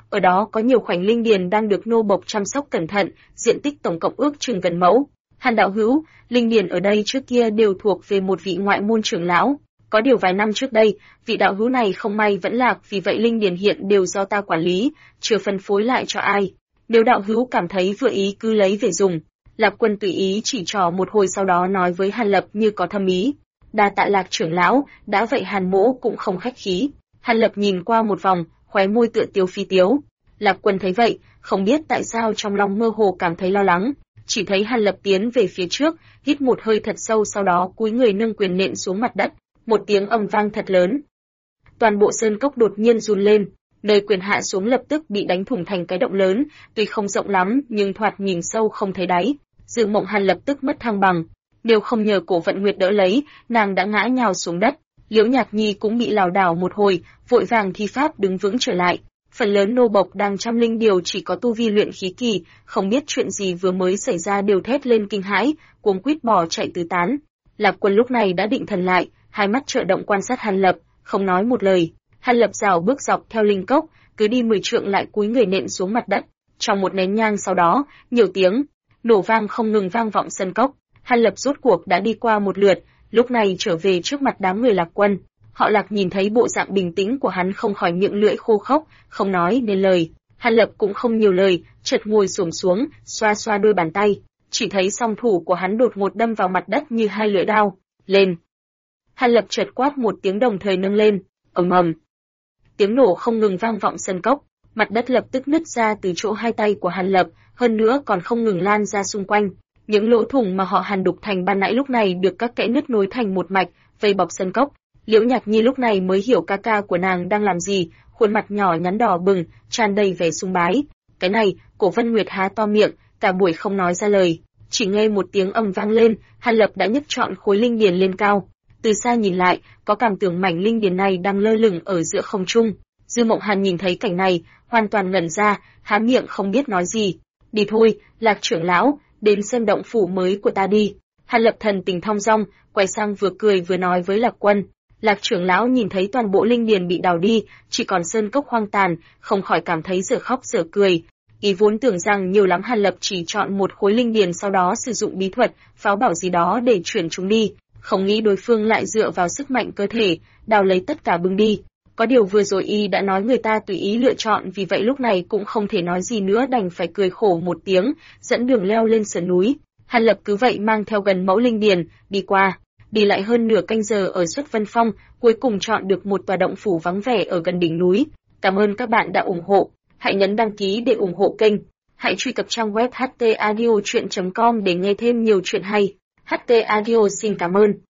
ở đó có nhiều khoảnh linh điền đang được nô bộc chăm sóc cẩn thận, diện tích tổng cộng ước chừng gần mẫu. Hàn đạo hữu, linh điền ở đây trước kia đều thuộc về một vị ngoại môn trưởng lão. Có điều vài năm trước đây, vị đạo hữu này không may vẫn lạc, vì vậy linh điền hiện đều do ta quản lý, chưa phân phối lại cho ai. Nếu đạo hữu cảm thấy vừa ý cứ lấy về dùng. Lạc Quân tùy ý chỉ trỏ một hồi, sau đó nói với Hàn Lập như có thâm ý. Đa tạ Lạc trưởng lão, đã vậy Hàn mỗ cũng không khách khí. Hàn Lập nhìn qua một vòng, khóe môi tựa tiếu phi tiếu. Lạc Quân thấy vậy, không biết tại sao trong lòng mơ hồ cảm thấy lo lắng. Chỉ thấy Hàn Lập tiến về phía trước, hít một hơi thật sâu, sau đó cúi người nâng quyền nện xuống mặt đất. Một tiếng ầm vang thật lớn. Toàn bộ sơn cốc đột nhiên run lên, nơi quyền hạ xuống lập tức bị đánh thủng thành cái động lớn, tuy không rộng lắm nhưng thoạt nhìn sâu không thấy đáy. Dư Mộng Hàn lập tức mất thăng bằng, nếu không nhờ Cổ Vận Nguyệt đỡ lấy, nàng đã ngã nhào xuống đất. Liễu Nhạc Nhi cũng bị lảo đảo một hồi, vội vàng thi pháp đứng vững trở lại. Phần lớn nô bộc đang trăm linh điều chỉ có tu vi luyện khí kỳ, không biết chuyện gì vừa mới xảy ra đều thét lên kinh hãi, cuống quýt bỏ chạy tứ tán. Lạc Quân lúc này đã định thần lại, hai mắt trợn động quan sát Hàn Lập, không nói một lời. Hàn Lập rảo bước dọc theo linh cốc, cứ đi 10 trượng lại cúi người nện xuống mặt đất. Trong một nén nhang sau đó, nhiều tiếng nổ vang không ngừng vang vọng sân cốc. Hàn Lập rốt cuộc đã đi qua một lượt, lúc này trở về trước mặt đám người Lạc Quân. Họ Lạc nhìn thấy bộ dạng bình tĩnh của hắn không khỏi miệng lưỡi khô khốc, không nói nên lời. Hàn Lập cũng không nhiều lời, chợt ngồi xổm xuống, xoa xoa đôi bàn tay. Chỉ thấy song thủ của hắn đột ngột đâm vào mặt đất như hai lưỡi dao. Lên! Hàn Lập chợt quát một tiếng đồng thời nâng lên. Ầm ầm! Tiếng nổ không ngừng vang vọng sân cốc, mặt đất lập tức nứt ra từ chỗ hai tay của Hàn Lập, hơn nữa còn không ngừng lan ra xung quanh. Những lỗ thủng mà họ Hàn đục thành ban nãy lúc này được các kẽ nứt nối thành một mạch, vây bọc sân cốc. Liễu Nhạc Nhi lúc này mới hiểu ca ca của nàng đang làm gì, khuôn mặt nhỏ nhắn đỏ bừng, tràn đầy vẻ sùng bái. Cái này, Cổ Vân Nguyệt há to miệng, cả buổi không nói ra lời. Chỉ nghe một tiếng ầm vang lên, Hàn Lập đã nhấc trọn khối linh điền lên cao. Từ xa nhìn lại, có cảm tưởng mảnh linh điền này đang lơ lửng ở giữa không trung. Dư Mộng Hàn nhìn thấy cảnh này, hoàn toàn ngẩn ra, há miệng không biết nói gì. Đi thôi, Lạc trưởng lão, đến xem động phủ mới của ta đi. Hàn Lập thần tình thong dong, quay sang vừa cười vừa nói với Lạc Quân. Lạc trưởng lão nhìn thấy toàn bộ linh điền bị đào đi, chỉ còn sơn cốc hoang tàn, không khỏi cảm thấy dở khóc dở cười. Ý vốn tưởng rằng nhiều lắm Hàn Lập chỉ chọn một khối linh điền sau đó sử dụng bí thuật, pháo bảo gì đó để chuyển chúng đi, không nghĩ đối phương lại dựa vào sức mạnh cơ thể, đào lấy tất cả bưng đi. Có điều vừa rồi y đã nói người ta tùy ý lựa chọn, vì vậy lúc này cũng không thể nói gì nữa, đành phải cười khổ một tiếng, dẫn đường leo lên sườn núi. Hàn Lập cứ vậy mang theo gần mẫu linh điền, đi qua, đi lại hơn nửa canh giờ ở Xuất Vân Phong, cuối cùng chọn được một tòa động phủ vắng vẻ ở gần đỉnh núi. Cảm ơn các bạn đã ủng hộ, hãy nhấn đăng ký để ủng hộ kênh, hãy truy cập trang web htaudio.com để nghe thêm nhiều chuyện hay. HT Audio xin cảm ơn.